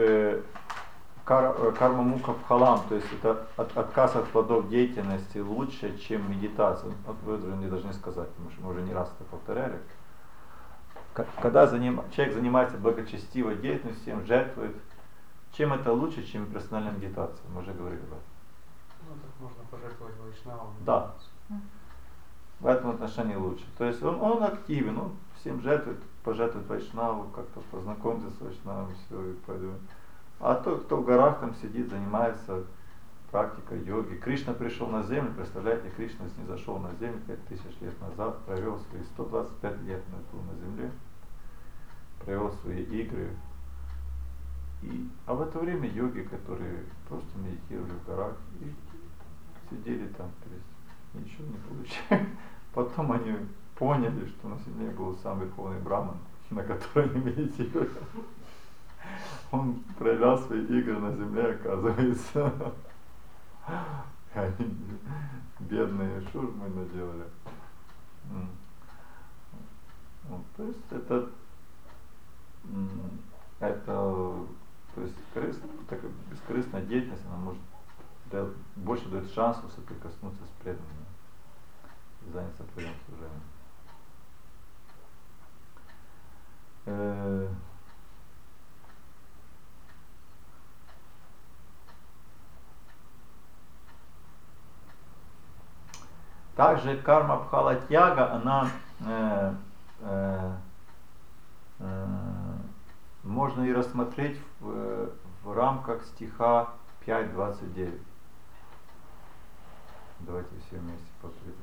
карма мука пхалам, то есть это отказ от плодов деятельности лучше, чем медитация. Вот вы мне должны сказать, потому что мы уже не раз это повторяли. Когда человек занимается благочестивой деятельностью, им жертвует, чем это лучше, чем персональная медитация? Мы уже говорили об этом. Ну, так можно пожертвовать вайшнавам. Да. В этом отношении лучше. То есть он активен, он всем пожертвует вайшнаву, как-то познакомиться с вайшнавом, все, и пойдет. А тот, кто в горах там сидит, занимается практикой йоги. Кришна пришел на землю, представляете, Кришна снизошел на землю 5000 лет назад, провел свои 125 лет на земле, провел свои игры. А в это время йоги, которые просто медитировали в горах, и сидели там, ничего не получали. Потом они поняли, что на земле был сам Верховный Браман, на который они медитировали. Он проявлял свои игры на земле, оказывается. Они бедные шурмы наделали. То есть это то есть такая бескорыстная деятельность, она может больше дает шансов соприкоснуться с преданными и заняться преданным служением. Также карма пхала тяга, она можно и рассмотреть в рамках стиха 5.29. Давайте все вместе повторим.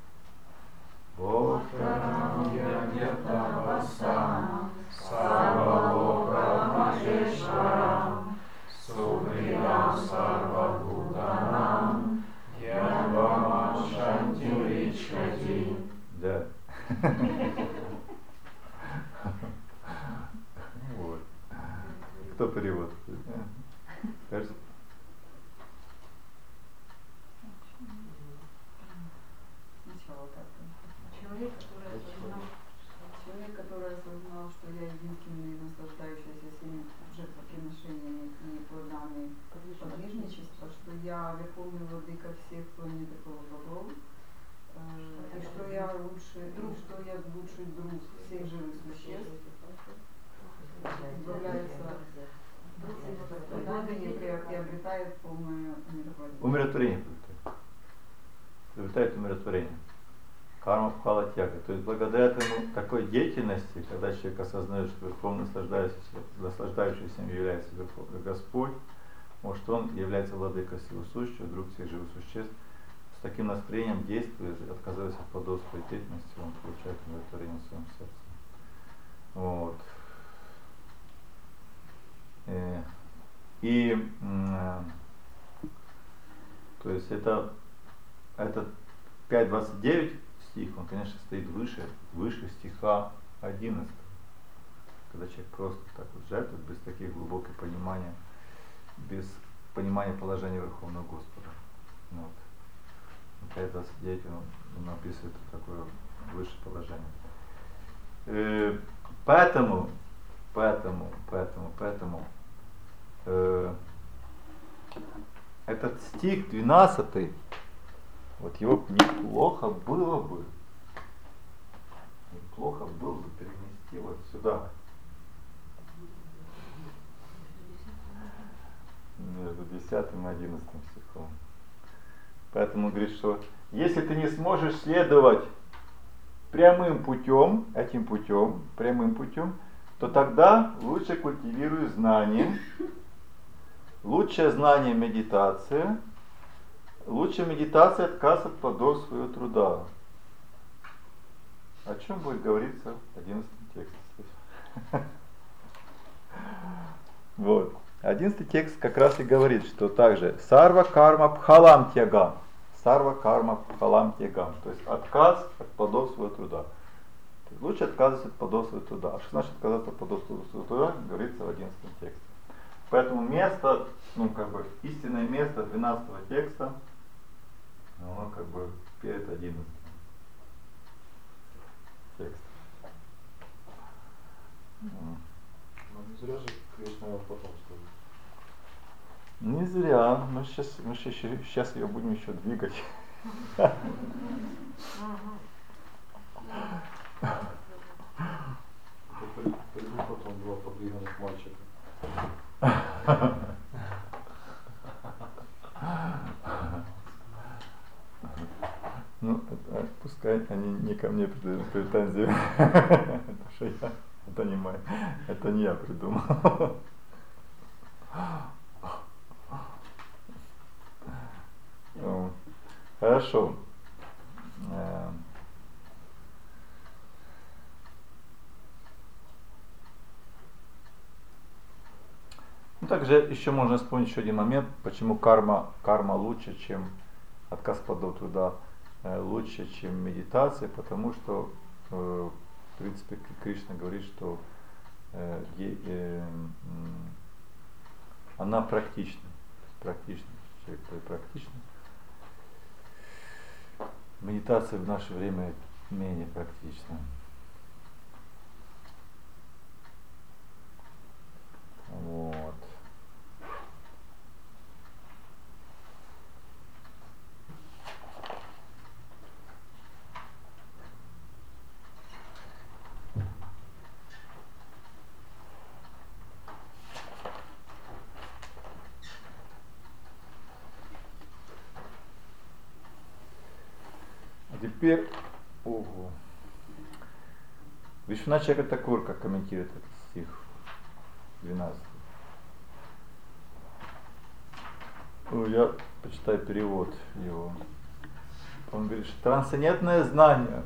Бхактанам ягьятапасам сарвалока махешварам супридам сарвабхутанам ядвама шантиричхати. Да. Вот. Кто перевод? Сначала так. Человек, который осознал, что я единственный наслаждающийся всеми жертвоприношениями и плодами подвижничества, что я верховный владыка всех планет и полубогов, и что я лучший друг всех живых существ, избавляется от страданий и обретает полное умиротворение. Приобретает умиротворение. Карма пхала тяга. То есть благодаря такой деятельности, когда человек осознает, что верховно наслаждающийся им является Верховный Господь, может он является владыкой всего сущего, друг всех живых существ, с таким настроением действует, отказываясь от плодов своей деятельности, он получает умиротворение в своем сердце. Вот. То есть это 5.29 стих, он, конечно, стоит выше стиха 11, когда человек просто так вот жертвует, без таких глубоких понимания, без понимания положения Верховного Господа. Вот. 5.29 он описывает такое высшее положение. Поэтому этот стих 12, вот его неплохо было бы перенести вот сюда. Между 10 и 11 стихом. Поэтому говорит, что если ты не сможешь следовать прямым путем, то тогда лучше культивируй знание. Лучшее знание медитация. Лучшая медитация отказ от плодов своего труда. О чем будет говориться в 11 тексте? Вот. 11 текст как раз и говорит, что также сарва карма пхалам тягам. Сарва карма пхалам тягам. То есть отказ от плодов своего труда. То есть лучше отказываться от плодов своего труда. А что значит отказаться от плодов своего труда, говорится в 11 тексте. Поэтому место, истинное место 12 текста, оно перед 11 текстом. Ну, не зря же Кришна его потом сказал. Не зря. Мы сейчас ее будем еще двигать. Приду потом 2 подвижных мальчика. Ну, пускай они не ко мне претензии. Потому что это не я придумал. Хорошо. Ну, также еще можно вспомнить еще один момент, почему карма лучше, чем отказ плодов труда, лучше, чем медитация, потому что, в принципе, Кришна говорит, что она практична. Человек практичный. Медитация в наше время менее практична. Вот. А теперь, Вишванат Чакра Такур, как комментирует этот стих 12. Я почитаю перевод его. Он говорит, что трансцендентное знание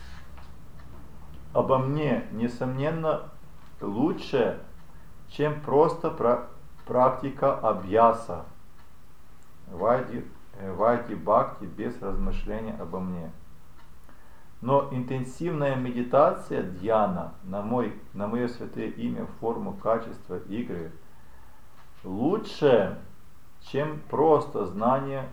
обо мне, несомненно, лучше, чем просто практика абьяса, вайди бхакти без размышления обо мне. Но интенсивная медитация дьяна на мое святое имя, форму, качество игры лучше, чем просто знание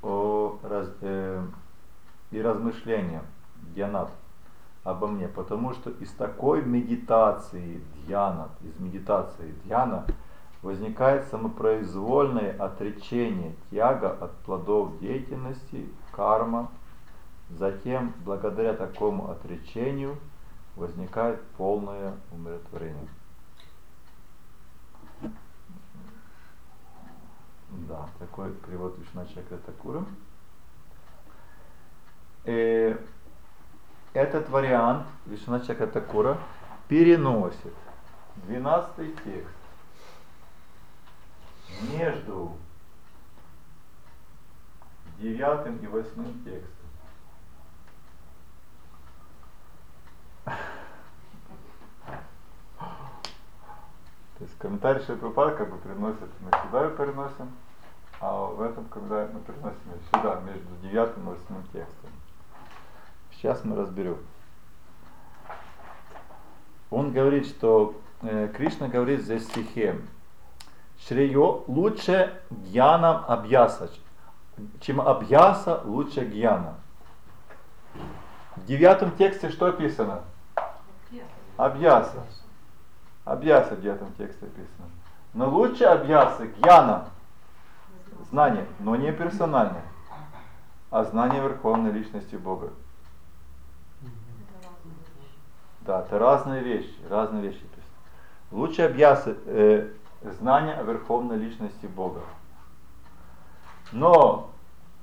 и размышления дьянат обо мне. Потому что из такой медитации дьяна возникает самопроизвольное отречение, тяга от плодов деятельности, карма. Затем, благодаря такому отречению, возникает полное умиротворение. Да, такой перевод Вишванат Чакра Такура. Этот вариант Вишванат Чакра Такура переносит 12 текст между 9 и 8 текстом. То есть комментарий Шрила Прабхупады приносит, мы сюда его переносим, а в этом, когда мы переносим сюда, между 9 и 8 текстом. Сейчас мы разберем. Он говорит, что Кришна говорит здесь в стихе, Шреё лучше гьянам абьяса, чем абьяса лучше гьяна. В 9 тексте что описано? Абьяса. Абьяса в 9 тексте описано. Но лучше абьяса гьяна, знание, но не персональное, а знание Верховной Личности Бога. Да, это разные вещи, разные вещи. То есть, лучше абьяса знание о Верховной Личности Бога. Но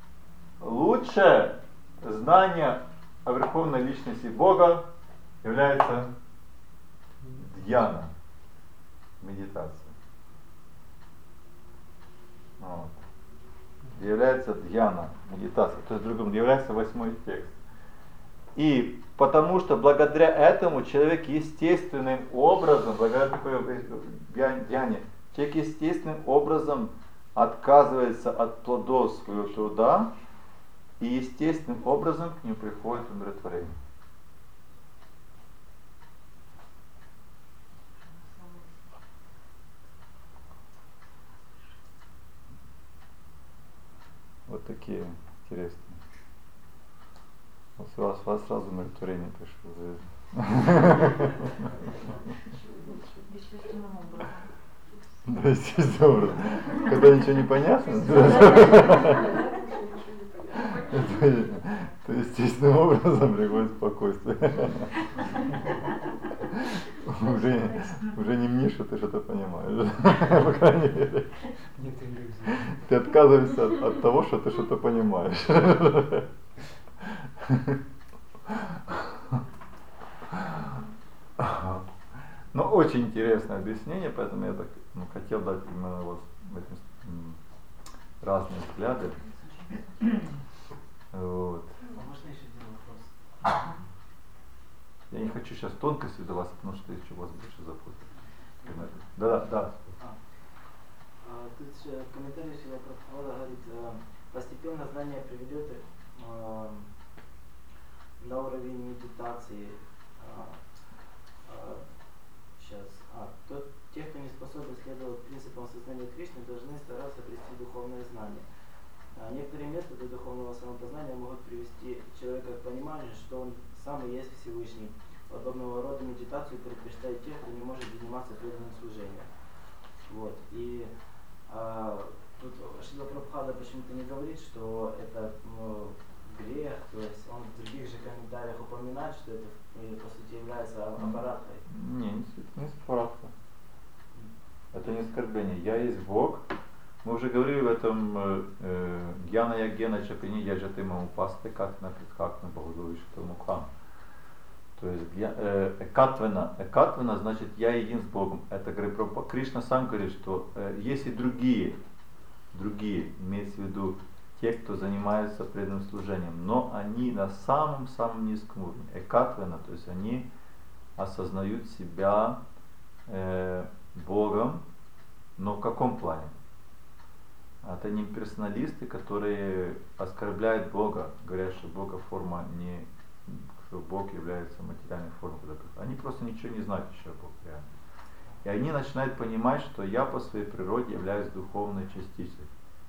лучше знание о Верховной Личности Бога является дьяна, медитация. Вот. Является дьяна, медитация. То есть, другим является 8 текст. И потому что благодаря этому человек естественным образом, благодаря такой дьяне, человек естественным образом отказывается от плодов своего труда, и естественным образом к нему приходит умиротворение. Вот такие интересные. Вот у вас сразу умиротворение пришло в жизнь. Естественным образом. Да, естественным образом. Когда ничего не понятно, то естественным образом приходит спокойствие. Уже не мнишь, что ты что-то понимаешь. По крайней мере. Нет иллюзий. Ты отказываешься от того, что ты что-то понимаешь. Ну, очень интересное объяснение, поэтому я так хотел дать именно вот разные взгляды. Вот. Можно еще один вопрос? Я не хочу сейчас тонкости вдаваться, потому что еще вас больше запутать. Да. Тут в комментариях Шрила Прабхупада говорит, постепенно знание приведет на уровень медитации. Те, кто не способен следовать принципам сознания Кришны, должны стараться обрести духовное знание. Некоторые методы духовного самопознания могут привести человека к пониманию, что он сам и есть Всевышний. Подобного рода медитацию предпочитают те, кто не может заниматься преданным служением. Вот. И тут Шрила Прабхупада почему-то не говорит, что это грех, то есть он в других же комментариях упоминает, что это по сути является аппаратой. Не справка. Это не оскорбление. Я есть Бог. Мы уже говорили в этом Гьяна Ягена Чапини Яджаты Мамупасты, как на Бхагавадгите Мукхам. То есть Экатвена значит я един с Богом. Это Кришна сам говорит, что есть и другие, имеется в виду те, кто занимается преданным служением, но они на самом низком уровне. Экатвена, то есть они осознают себя Богом, но в каком плане? Это не персоналисты, которые оскорбляют Бога, говорят, что Бога форма не, что Бог является материальной формой. Они просто ничего не знают еще о Боге реально. И они начинают понимать, что я по своей природе являюсь духовной частицей.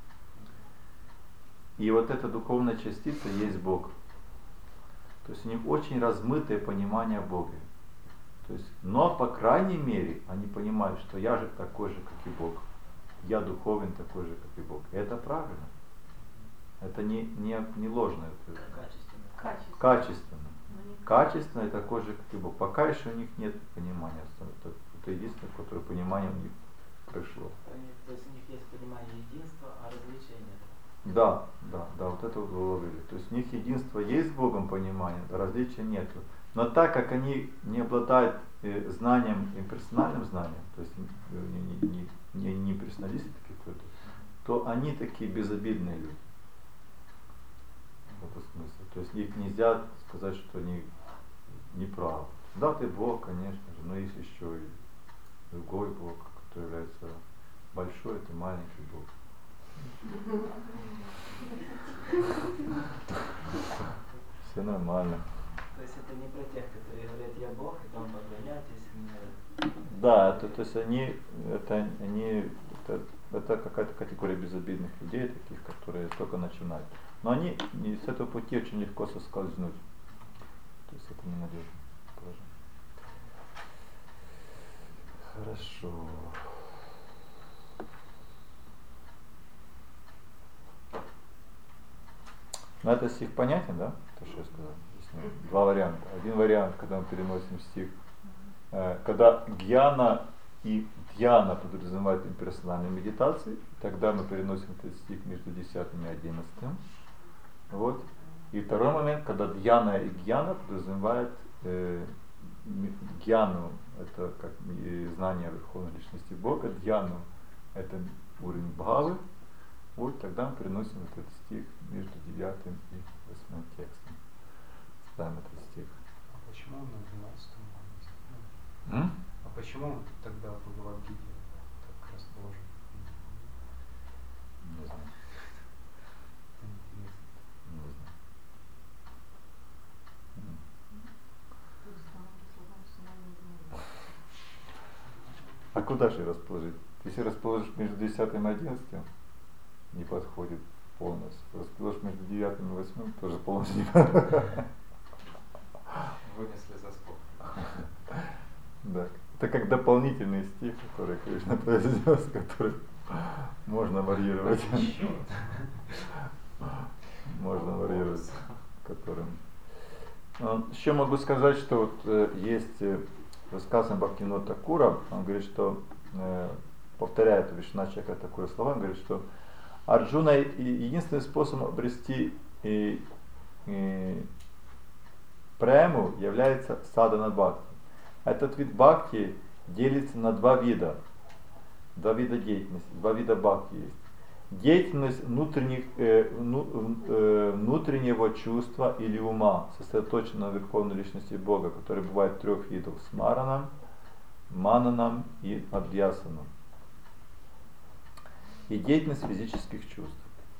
И вот эта духовная частица есть Бог. То есть у них очень размытое понимание о Боге. То есть, но по крайней мере они понимают, что я же такой же, как и Бог. Я духовен такой же, как и Бог. И это правильно. Это не ложно. Это качественно. Качественно и такой же, как и Бог. Пока еще у них нет понимания. Это единственное, которое понимание у них пришло. То есть у них есть понимание единства, а различия нет. Да, вот это вот вы уловили. То есть у них единство есть с Богом понимание, а различия нету. Но так как они не обладают знанием, имперсональным знанием, то есть не персоналисты какие-то, то они такие безобидные люди. В этом смысле. То есть их нельзя сказать, что они неправы. Да, ты Бог, конечно же, но есть еще и другой Бог, который является большой, это маленький Бог. Все нормально. То есть это не про тех, которые говорят, я Бог, и там поклоняйтесь мне. Да, то есть это какая-то категория безобидных людей, таких, которые только начинают. Но они с этого пути очень легко соскользнуть. То есть это ненадежно положение. Хорошо. Ну, это стих понятен, да? То, что я сказал. Здесь два варианта. Один вариант, когда мы переносим стих, когда гьяна и дьяна подразумевают имперсональные медитации, тогда мы переносим этот стих между 10 и 11. Вот. И второй момент, когда дьяна и гьяна подразумевают гьяну, это как знание Верховной Личности Бога, дьяну это уровень Бхавы. Вот тогда мы переносим этот стих между 9 и 8 текстом. Ставим этот стих. А почему он на 12 А почему тогда в Бхагавад-гите так расположен? Не знаю. Это интересно. Не знаю. А куда же расположить? Если расположишь между 10 и 11, не подходит полностью. Расположишь между 9 и 8, тоже полностью не подходит. Вынесли за скобку. Да. Это как дополнительный стих, который Кришна произнес, который можно варьировать. Можно варьировать, которым. Еще могу сказать, что вот есть рассказ Бхактивинода Такура, он говорит, что повторяет Вишванатха Чакра Такура слова, он говорит, что Арджуна единственный способ обрести прему является садана бхакти. Этот вид бхакти делится на два вида деятельности, два вида бхакти есть. Деятельность внутреннего чувства или ума, сосредоточенного на Верховной Личности Бога, который бывает трех видов: смаранам, мананам и абхьясанам. И деятельность физических чувств.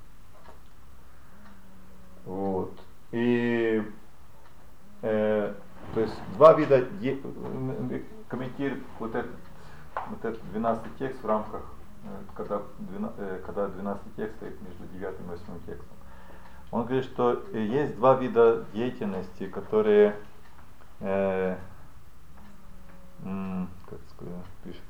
Вот. И то есть два вида комментирует вот этот 12 текст в рамках, когда 12 текст стоит между 9 и 8 текстом. Он говорит, что есть два вида деятельности, которые, как сказать, пишет,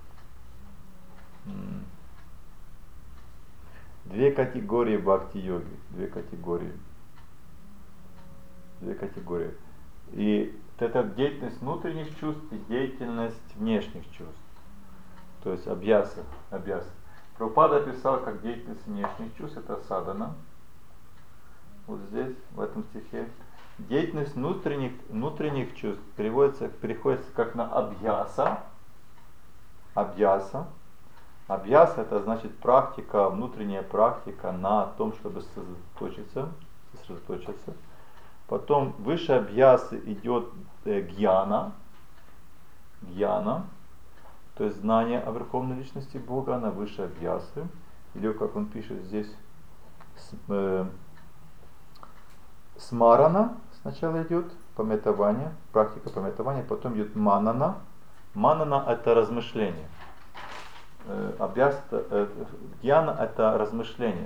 две категории бхакти-йоги, две категории. И это деятельность внутренних чувств и деятельность внешних чувств. То есть абхьяса. Прабхупада описал как деятельность внешних чувств, это садана. Вот здесь, в этом стихе. Деятельность внутренних чувств переходится как на абхьяса. Абхьяса это значит практика, внутренняя практика на том, чтобы сосредоточиться. Потом выше абхьясы идет гьяна, то есть знание о Верховной Личности Бога, она выше абхьясы. Или как он пишет здесь, смарана сначала идет, памятование, практика памятования, потом идет манана. Манана это размышление. Гьяна это размышление.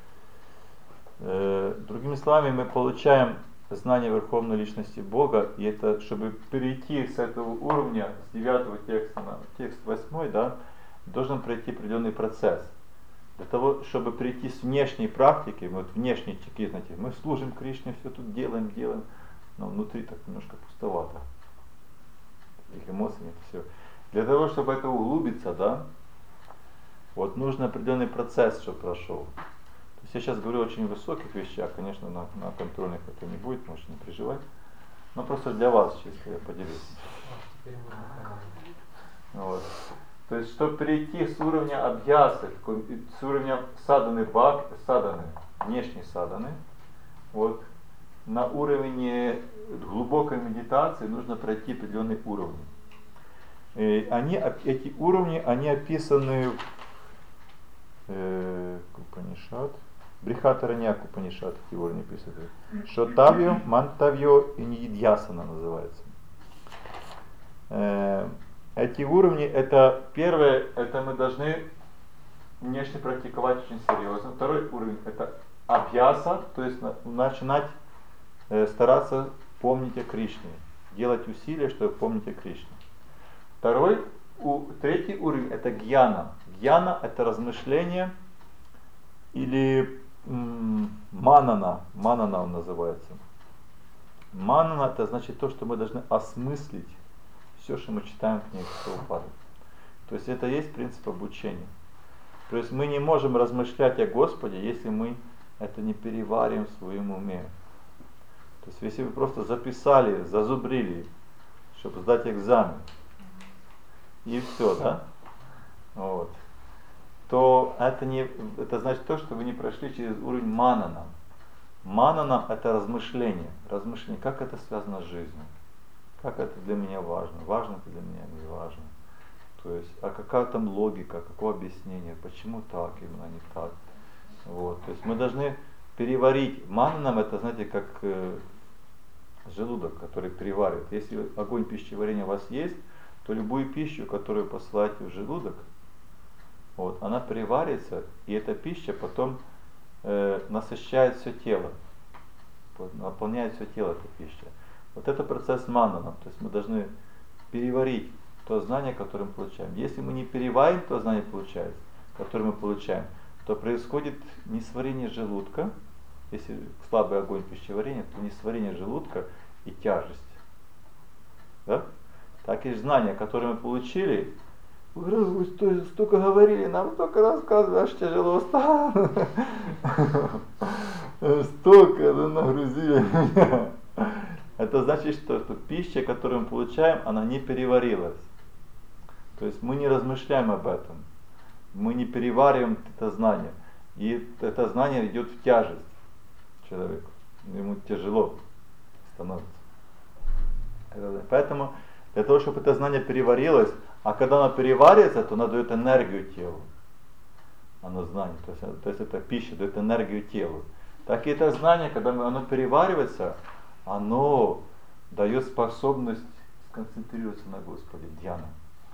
Другими словами, мы получаем знание Верховной Личности Бога, и это, чтобы перейти с этого уровня, с 9 текста на текст 8, да, должен пройти определенный процесс. Для того, чтобы перейти с внешней практики, вот внешние чеки, знаете, мы служим Кришне, все тут делаем, но внутри так немножко пустовато. Таких эмоций нет, все. Для того, чтобы это углубиться, да, вот нужно определенный процесс, чтобы прошел. То есть я сейчас говорю о очень высоких вещах, конечно, на контрольных это не будет, можете не переживать. Но просто для вас, чисто я поделюсь. Вот. То есть, чтобы перейти с уровня абхьясы, с уровня саданы, внешней саданы, вот, на уровень глубокой медитации нужно пройти определенные уровни. И эти уровни, они описаны в Упанишад, Брихатараньяк Упанишад, эти уровни описаны. Шотавьо, Мантавьо и Нидьясана называется. Эти уровни, это первое, это мы должны внешне практиковать очень серьезно. Второй уровень это абхьяса, то есть начинать стараться помнить о Кришне, делать усилия, чтобы помнить о Кришне. Третий уровень это гьяна. Гьяна это размышление или манана он называется. Манана это значит то, что мы должны осмыслить все, что мы читаем в книге Прабхупады. То есть это есть принцип обучения. То есть мы не можем размышлять о Господе, если мы это не переварим в своем уме. То есть если вы просто записали, зазубрили, чтобы сдать экзамен, и все, да? Вот. То это значит то, что вы не прошли через уровень манана. Манана это размышление. Размышление, как это связано с жизнью. Как это для меня важно. Важно это для меня, не важно. То есть, а какая там логика, какое объяснение, почему так, именно не так. Вот. То есть мы должны переварить. Мананам это, знаете, как желудок, который переваривает. Если огонь пищеварения у вас есть, то любую пищу, которую посылаете в желудок, вот, она переварится, и эта пища потом насыщает все тело, наполняет все тело эта пища. Вот это процесс манана, то есть мы должны переварить то знание, которое мы получаем. Если мы не переварим то знание, которое мы получаем, то происходит несварение желудка. Если слабый огонь пищеварения, то несварение желудка и тяжесть. Да? Так и знания, которые мы получили, вы столько говорили, нам столько рассказывали, аж тяжело стало. Столько нагрузили меня. Это значит, что пища, которую мы получаем, она не переварилась. То есть мы не размышляем об этом. Мы не перевариваем это знание. И это знание идет в тяжесть человеку. Ему тяжело становится. Поэтому для того, чтобы это знание переварилось, а когда оно переваривается, то оно дает энергию телу. Оно знание, то есть это пища дает энергию телу. Так и это знание, когда оно переваривается, оно дает способность сконцентрироваться на Господе, дьяна.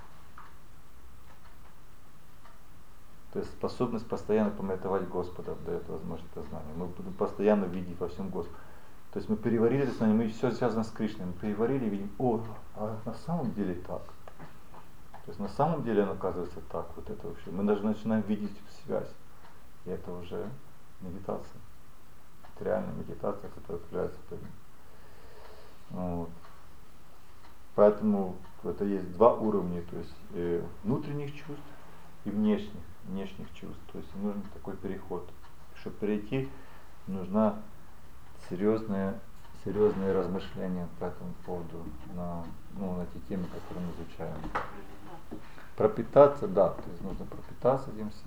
То есть способность постоянно памятовать Господа дает возможность это знание. Мы будем постоянно видеть во всем Господа. То есть мы переварили это знание, мы все связано с Кришной. Мы переварили и видим, а на самом деле так. То есть на самом деле оно оказывается так. Вот это вообще. Мы даже начинаем видеть связь. И это уже медитация. Это реальная медитация, которая появляется перед ним. Вот. Поэтому это есть два уровня, то есть внутренних чувств и внешних чувств. То есть нужен такой переход. Чтобы перейти, нужна серьезные размышления по этому поводу на те темы, которые мы изучаем. Пропитаться, да, то есть нужно пропитаться этим всем.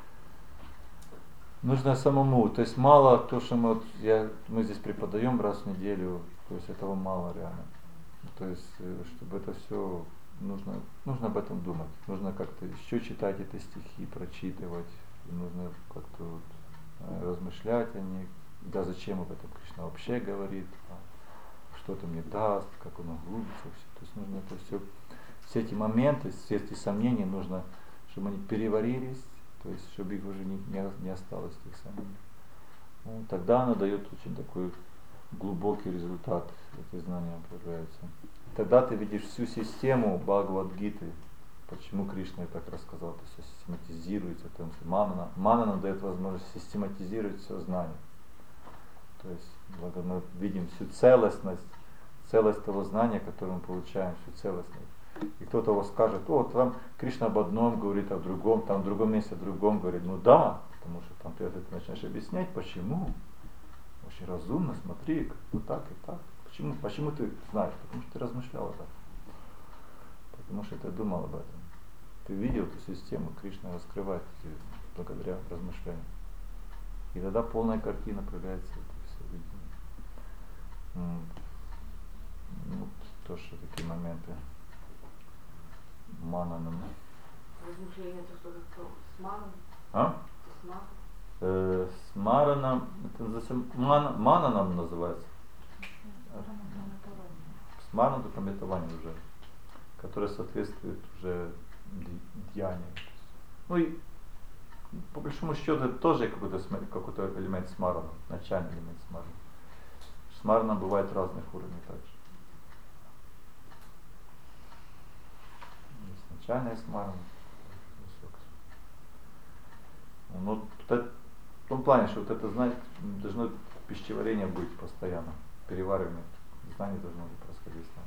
Нужно самому, то есть мало то, что мы здесь преподаем раз в неделю, то есть этого мало реально. То есть, чтобы это все, нужно об этом думать. Нужно как-то еще читать эти стихи, прочитывать, нужно как-то размышлять о них. Да, зачем об этом Кришна вообще говорит, что это мне даст, как он углубится. То есть нужно это все эти моменты, все эти сомнения, нужно, чтобы они переварились, то есть чтобы их уже не осталось этих сомнений. Ну, тогда оно дает очень такой глубокий результат, эти знания появляются. Тогда ты видишь всю систему Бхагавад-гиты, почему Кришна так рассказал, это все систематизируется, манана дает возможность систематизировать все знание. То есть мы видим всю целость того знания, которое мы получаем, всю целостность. И кто-то вас скажет, там Кришна об одном говорит, а в другом, там в другом месте о другом говорит. Ну да, потому что там ты начинаешь объяснять, почему. Очень разумно, смотри, вот так и так. Почему ты знаешь? Потому что ты размышлял об этом. Потому что ты думал об этом. Ты видел эту систему, Кришна раскрывает благодаря размышлениям. И тогда полная картина появляется. Вот тоже такие моменты. Мананам. Размышление это что такое? Смаран? А? Смаранам, это называется, мананам называется. Смаран это памятование уже, которое соответствует уже дьяне. Ну и по большому счету это тоже какой-то элемент смарана, начальный элемент смарана. Смарана бывает разных уровней также. Есть начальная смарана. Но том плане, что вот это знать должно пищеварение быть постоянно, переваривание. Знание должно быть происходить с нами.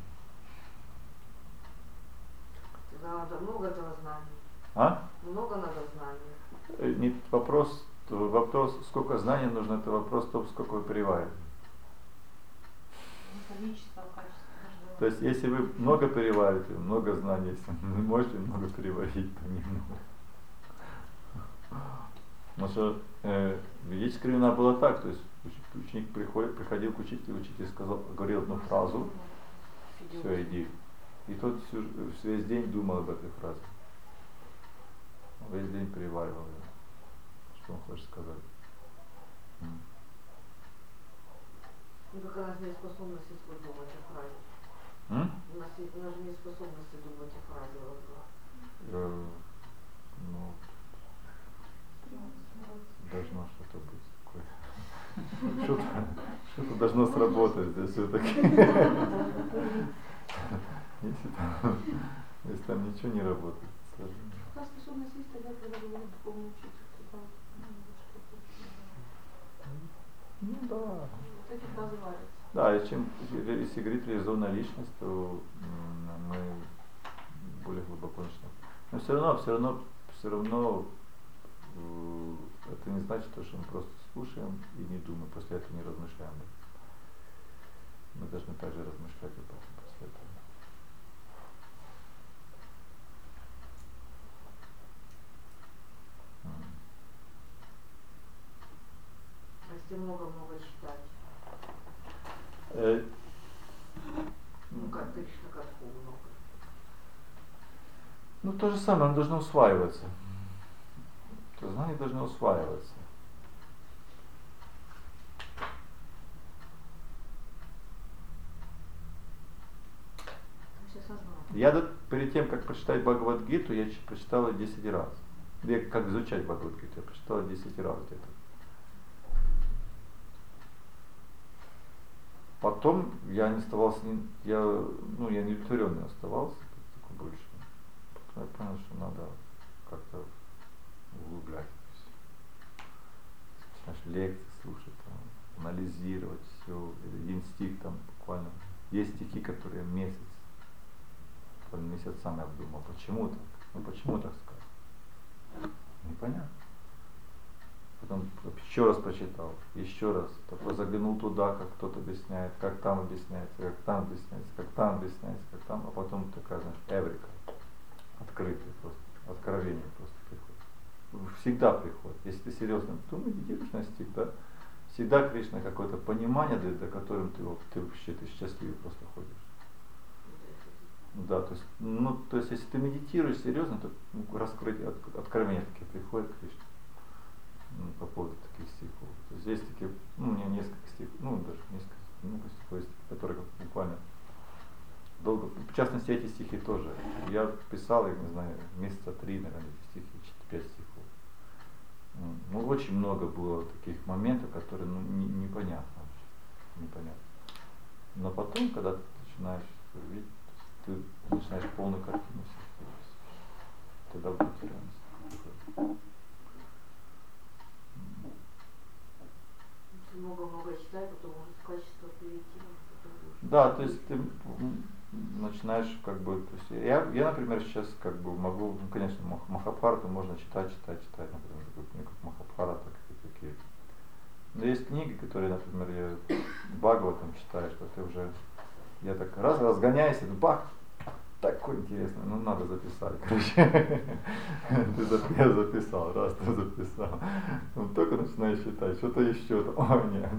Тогда надо много этого знания. А? Много надо знаний. Не вопрос, сколько знаний нужно, это вопрос в том, сколько вы перевариваете. Количество, качество каждого. То есть, если вы много перевариваете, много знаний, если вы можете много переварить, то немного. Потому что в ведические времена было так, то есть ученик приходил к учителю, учитель говорил одну фразу, все, иди. И тот весь день думал об этой фразе. Весь день переваривал ее. Что он хочет сказать. Ну, так у нас нет способности думать о фразе. У нас же нет способности думать о фразе. Ну, должно что-то быть такое. Что-то должно сработать здесь все-таки. Если там ничего не работает, сложно. Та способность есть тогда, когда говорит духовный учитель, когда что-то. Ну да. Вот эти фразы варятся. Да, если говорить реализованная личность, то мы более глубоко начинаем. Но все равно это не значит, что мы просто слушаем и не думаем, после этого не размышляем. Мы должны также размышлять и потом после этого. А если много-много читать? Ну, как Кришна Катху много. Ну, то же самое, оно должно усваиваться. То знание должно усваиваться. Я перед тем, как прочитать Бхагавад-гиту, я прочитал 10 раз. Я как изучать Бхагавад-гиту, я прочитал 10 раз где-то. Потом я не оставался, я не удовлетворенный оставался, такой больше. Потом я понял, что надо как-то углублять это все. Начинаешь лекции слушать, там, анализировать все, или один стих там буквально. Есть стихи, которые месяц сам я обдумал, почему так? Ну почему так сказать? Непонятно. Потом еще раз прочитал, еще раз, такой заглянул туда, как кто-то объясняет, как там объясняется, как там объясняется, как там объясняется, как там, а потом такая, знаешь, эврика, открытие просто, откровение просто приходит. Всегда приходит, если ты серьезно, то медитируешь на стих, да, всегда Кришна какое-то понимание дает, до которым ты вообще ты счастливый просто ходишь. Да, то есть если ты медитируешь серьезно, то раскрытие, откровение такие приходит Кришна. По поводу таких стихов. То есть есть такие, у меня несколько стихов, даже несколько стихов есть, которые буквально долго, в частности эти стихи тоже. Я писал, я не знаю, месяца 3, наверное, эти стихи, 5 стихов. Очень много было таких моментов, которые непонятно вообще, непонятно. Но потом, когда ты начинаешь видеть, ты начинаешь полную картину всех видеть. Тогда удовлетворенность приходит. Много-много читать, потом может качество перейти. Да, то есть ты начинаешь то есть я, например, сейчас могу, конечно, Махабхарату можно читать, например, такую книгу как Махабхарата, такие. Но есть книги, которые, например, я Бхагаватам читаю, что ты уже, я так разгоняюсь, и бах, такой интересный, надо записать, короче. Я записал, ты записал. Только начинаешь читать, что-то еще там, нет,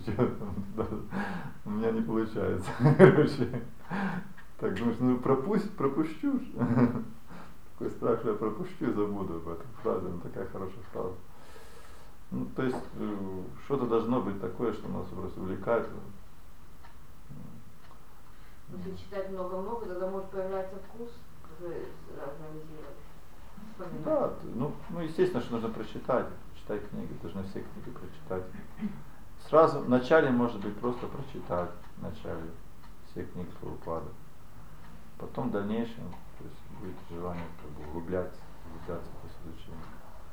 у меня не получается, короче. Так, думаешь, пропущу. Такой страх, что я пропущу и забуду об этом фразе, такая хорошая фраза. То есть, что-то должно быть такое, что нас просто увлекает. Если читать много-много, тогда может появляться вкус, уже анализировать. Да, естественно, что нужно прочитать книги, должны все книги прочитать. Сразу, вначале, может быть, просто прочитать, в начале все книги Прабхупады. Потом в дальнейшем, то есть будет желание углубляться в изучение.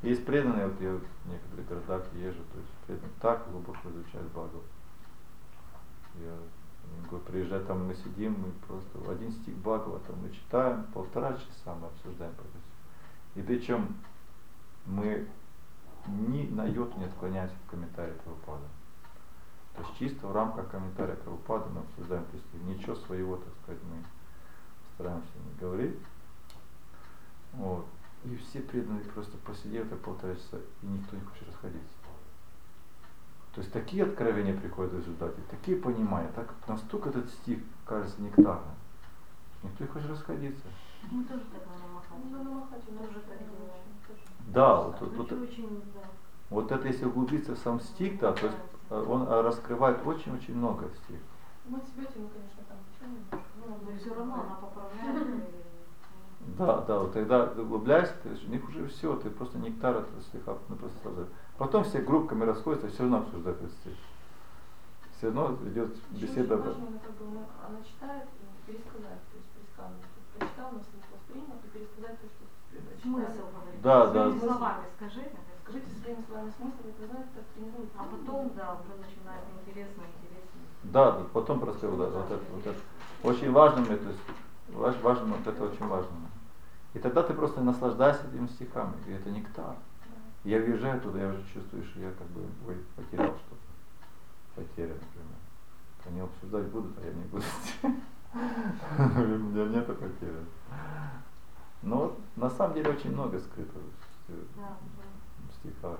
Есть преданные, вот я в некоторых городах езжу, то есть преданные так глубоко изучают Бхагават. Я говорю, приезжаю, там мы сидим, мы просто один стих Бхагавата мы читаем, 1,5 часа мы обсуждаем про это все. И причем мы ни на йоту не отклоняемся в комментарии Прабхупады. То есть чисто в рамках комментария Прабхупады мы обсуждаем, то есть ничего своего, так сказать, мы стараемся не говорить. Вот. И все преданные просто посидели так 1,5 часа, и никто не хочет расходиться. То есть такие откровения приходят в результате, такие понимания, так настолько этот стих кажется нектарным, что никто не хочет расходиться. Мы тоже так на Махате. Ну, на Махате Тоже так делаем. Да, Очень, да. вот это если углубиться в сам стих, да, то есть он раскрывает очень-очень много стих. Мы себе этим, конечно, там ничего не можем. Но все равно она поправляет. Да, вот тогда ты углубляешься, у них уже все, ты просто нектар это слегка, ну, просто сразу. Потом все группками расходятся, все равно обсуждают этот стих. Все равно идет беседа. Очень важно, как бы, она читает и пересказать, то есть пересказывать. Прочитал, на слух воспринял и пересказать то, что Смысл говорит. Да, Своими да. словами скажи. Скажите своими словами смысл, это знаете, так тренирует. А потом, да, уже начинает интересно. Да, потом просто вот это. Очень важно, то есть важно, вот это очень важно. И тогда ты просто наслаждаешься этими стихами, и это нектар. Я въезжаю туда, я уже чувствую, что я как бы потерял что-то. Потерян, например. Они обсуждать будут, а я не буду. У меня нету потери. Но на самом деле очень много скрыто в стихах.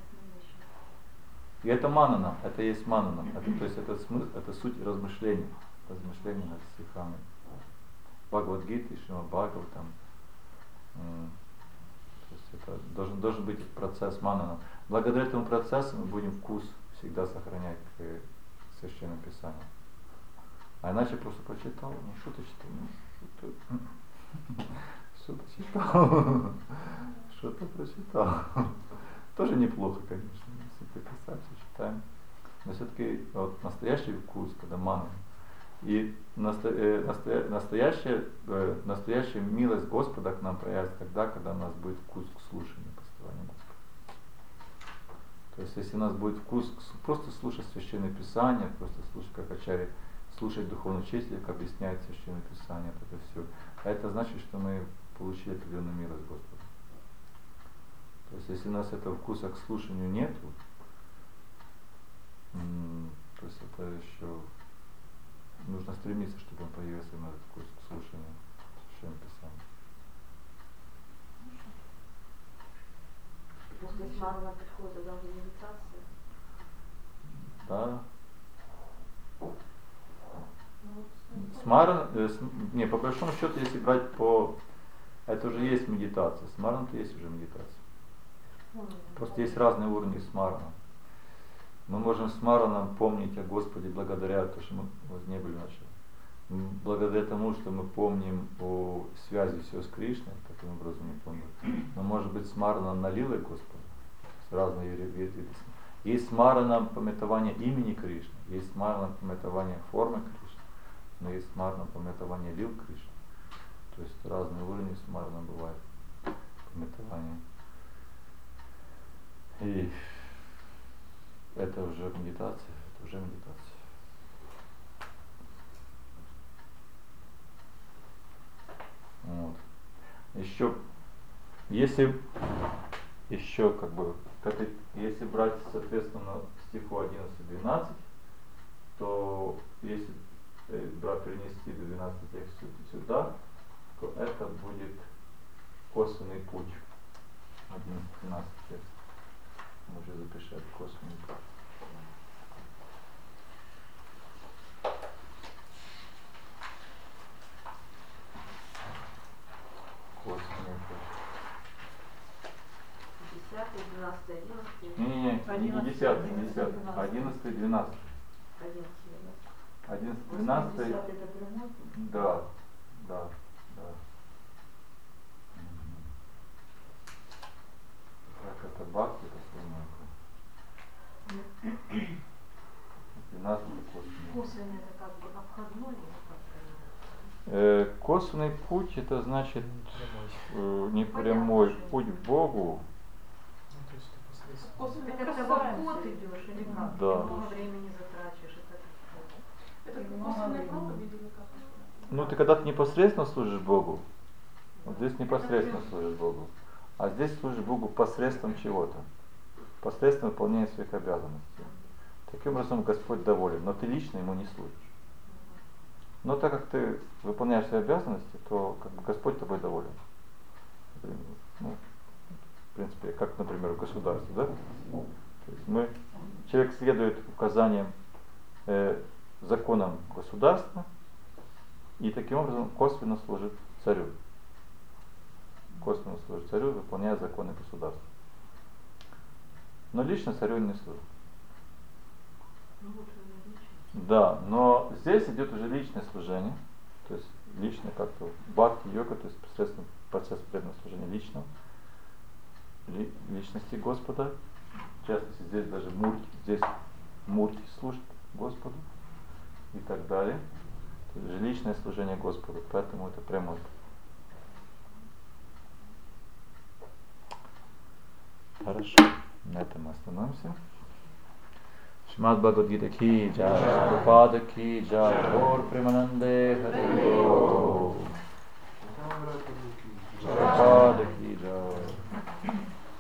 И это манана, это есть манана. То есть это смысл, это суть размышления над стихами. Бхагавад-гиты, Шримад Бхагаватам. То есть это должен быть процесс манана. Благодаря этому процессу мы будем вкус всегда сохранять к Священному Писанию. А иначе просто прочитал, ну что ты читал, что ты читал, что-то прочитал. Тоже неплохо, конечно, если прикасаемся, читаем. Но все-таки вот настоящий вкус, когда манна. И настоящая милость Господа к нам проявится тогда, когда у нас будет вкус к слушанию, повествования Господа. То есть если у нас будет вкус просто слушать Священное Писание, просто слушать, как ачарьи, слушать духовных учителей, как объясняет Священное Писание, это все. А это значит, что мы получили определенную милость Господа. То есть если у нас этого вкуса к слушанию нету, то есть это еще нужно стремиться, чтобы он появился на этот вкус к слушанию Священного Писания. После смарана приходит даже медитация. Да. Смаран, не, по большому счету, если брать по... Это уже есть медитация. Смаран это есть уже медитация. Просто есть разные уровни смарана. Мы можем смараном помнить о Господе благодаря тому, что мы не были вначале. Благодаря тому, что мы помним о связи все с Кришной, таким образом не помним. Но может быть смараном налилой Господа. Разные виды. Есть смараном пометование имени Кришны, есть смараном пометование формы Кришны, но есть смараном пометование лил Кришны. То есть разные уровни смарана бывает пометование. И это уже медитация, Вот. Еще, если если брать соответственно стиху 11-12, то если перенести до 12 текстов сюда, то это будет косвенный путь. 11-12 текст. Можно записать косвенный путь. Косвенный путь. 10, 12, 11. Не 10, 11, 12. 11, 12. 10 это прямой путь? Да. Так, это бхакти, это прямой путь. 12 косвенный. Косвенный это как бы обходной или как? Косвенный путь это значит не прямой путь к Богу, есть Косвенно Ты как-то в касаемся. обход идешь или как? Да. Ты много времени затрачиваешь. Это косвенные проповеди или как? Ну, ты когда-то непосредственно служишь Богу, вот здесь непосредственно служишь Богу, а здесь служишь Богу посредством чего-то, посредством выполнения своих обязанностей. Таким образом Господь доволен, но ты лично Ему не служишь. Но так как ты выполняешь свои обязанности, то как бы Господь тобой доволен. Ну, в принципе, как, например, в государстве, да? То есть человек следует указаниям, законам государства и таким образом косвенно служит царю. Косвенно служит царю, выполняя законы государства. Но лично царю не служит. Да, но здесь идет уже личное служение, то есть личное как-то бхакти-йога, то есть посредством процесс преданного служения личного, личности Господа. В частности, здесь даже мурти служит Господу и так далее. То есть же личное служение Господу, поэтому это прямой. Хорошо, на этом мы остановимся. Шримад Бхагавад-гита ки джай, Прабхупада ки джай, Гаур Примананде Хари Бол. Прабхупада ки джай.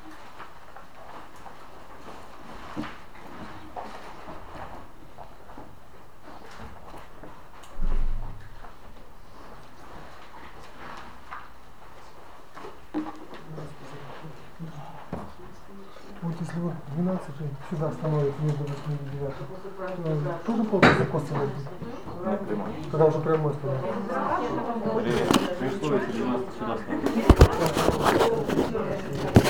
Вот если вот 12 сюда остановят между 8 и 9, то тоже получится косвенно. Когда уже прямой становится. При условии, если 12 сюда становится.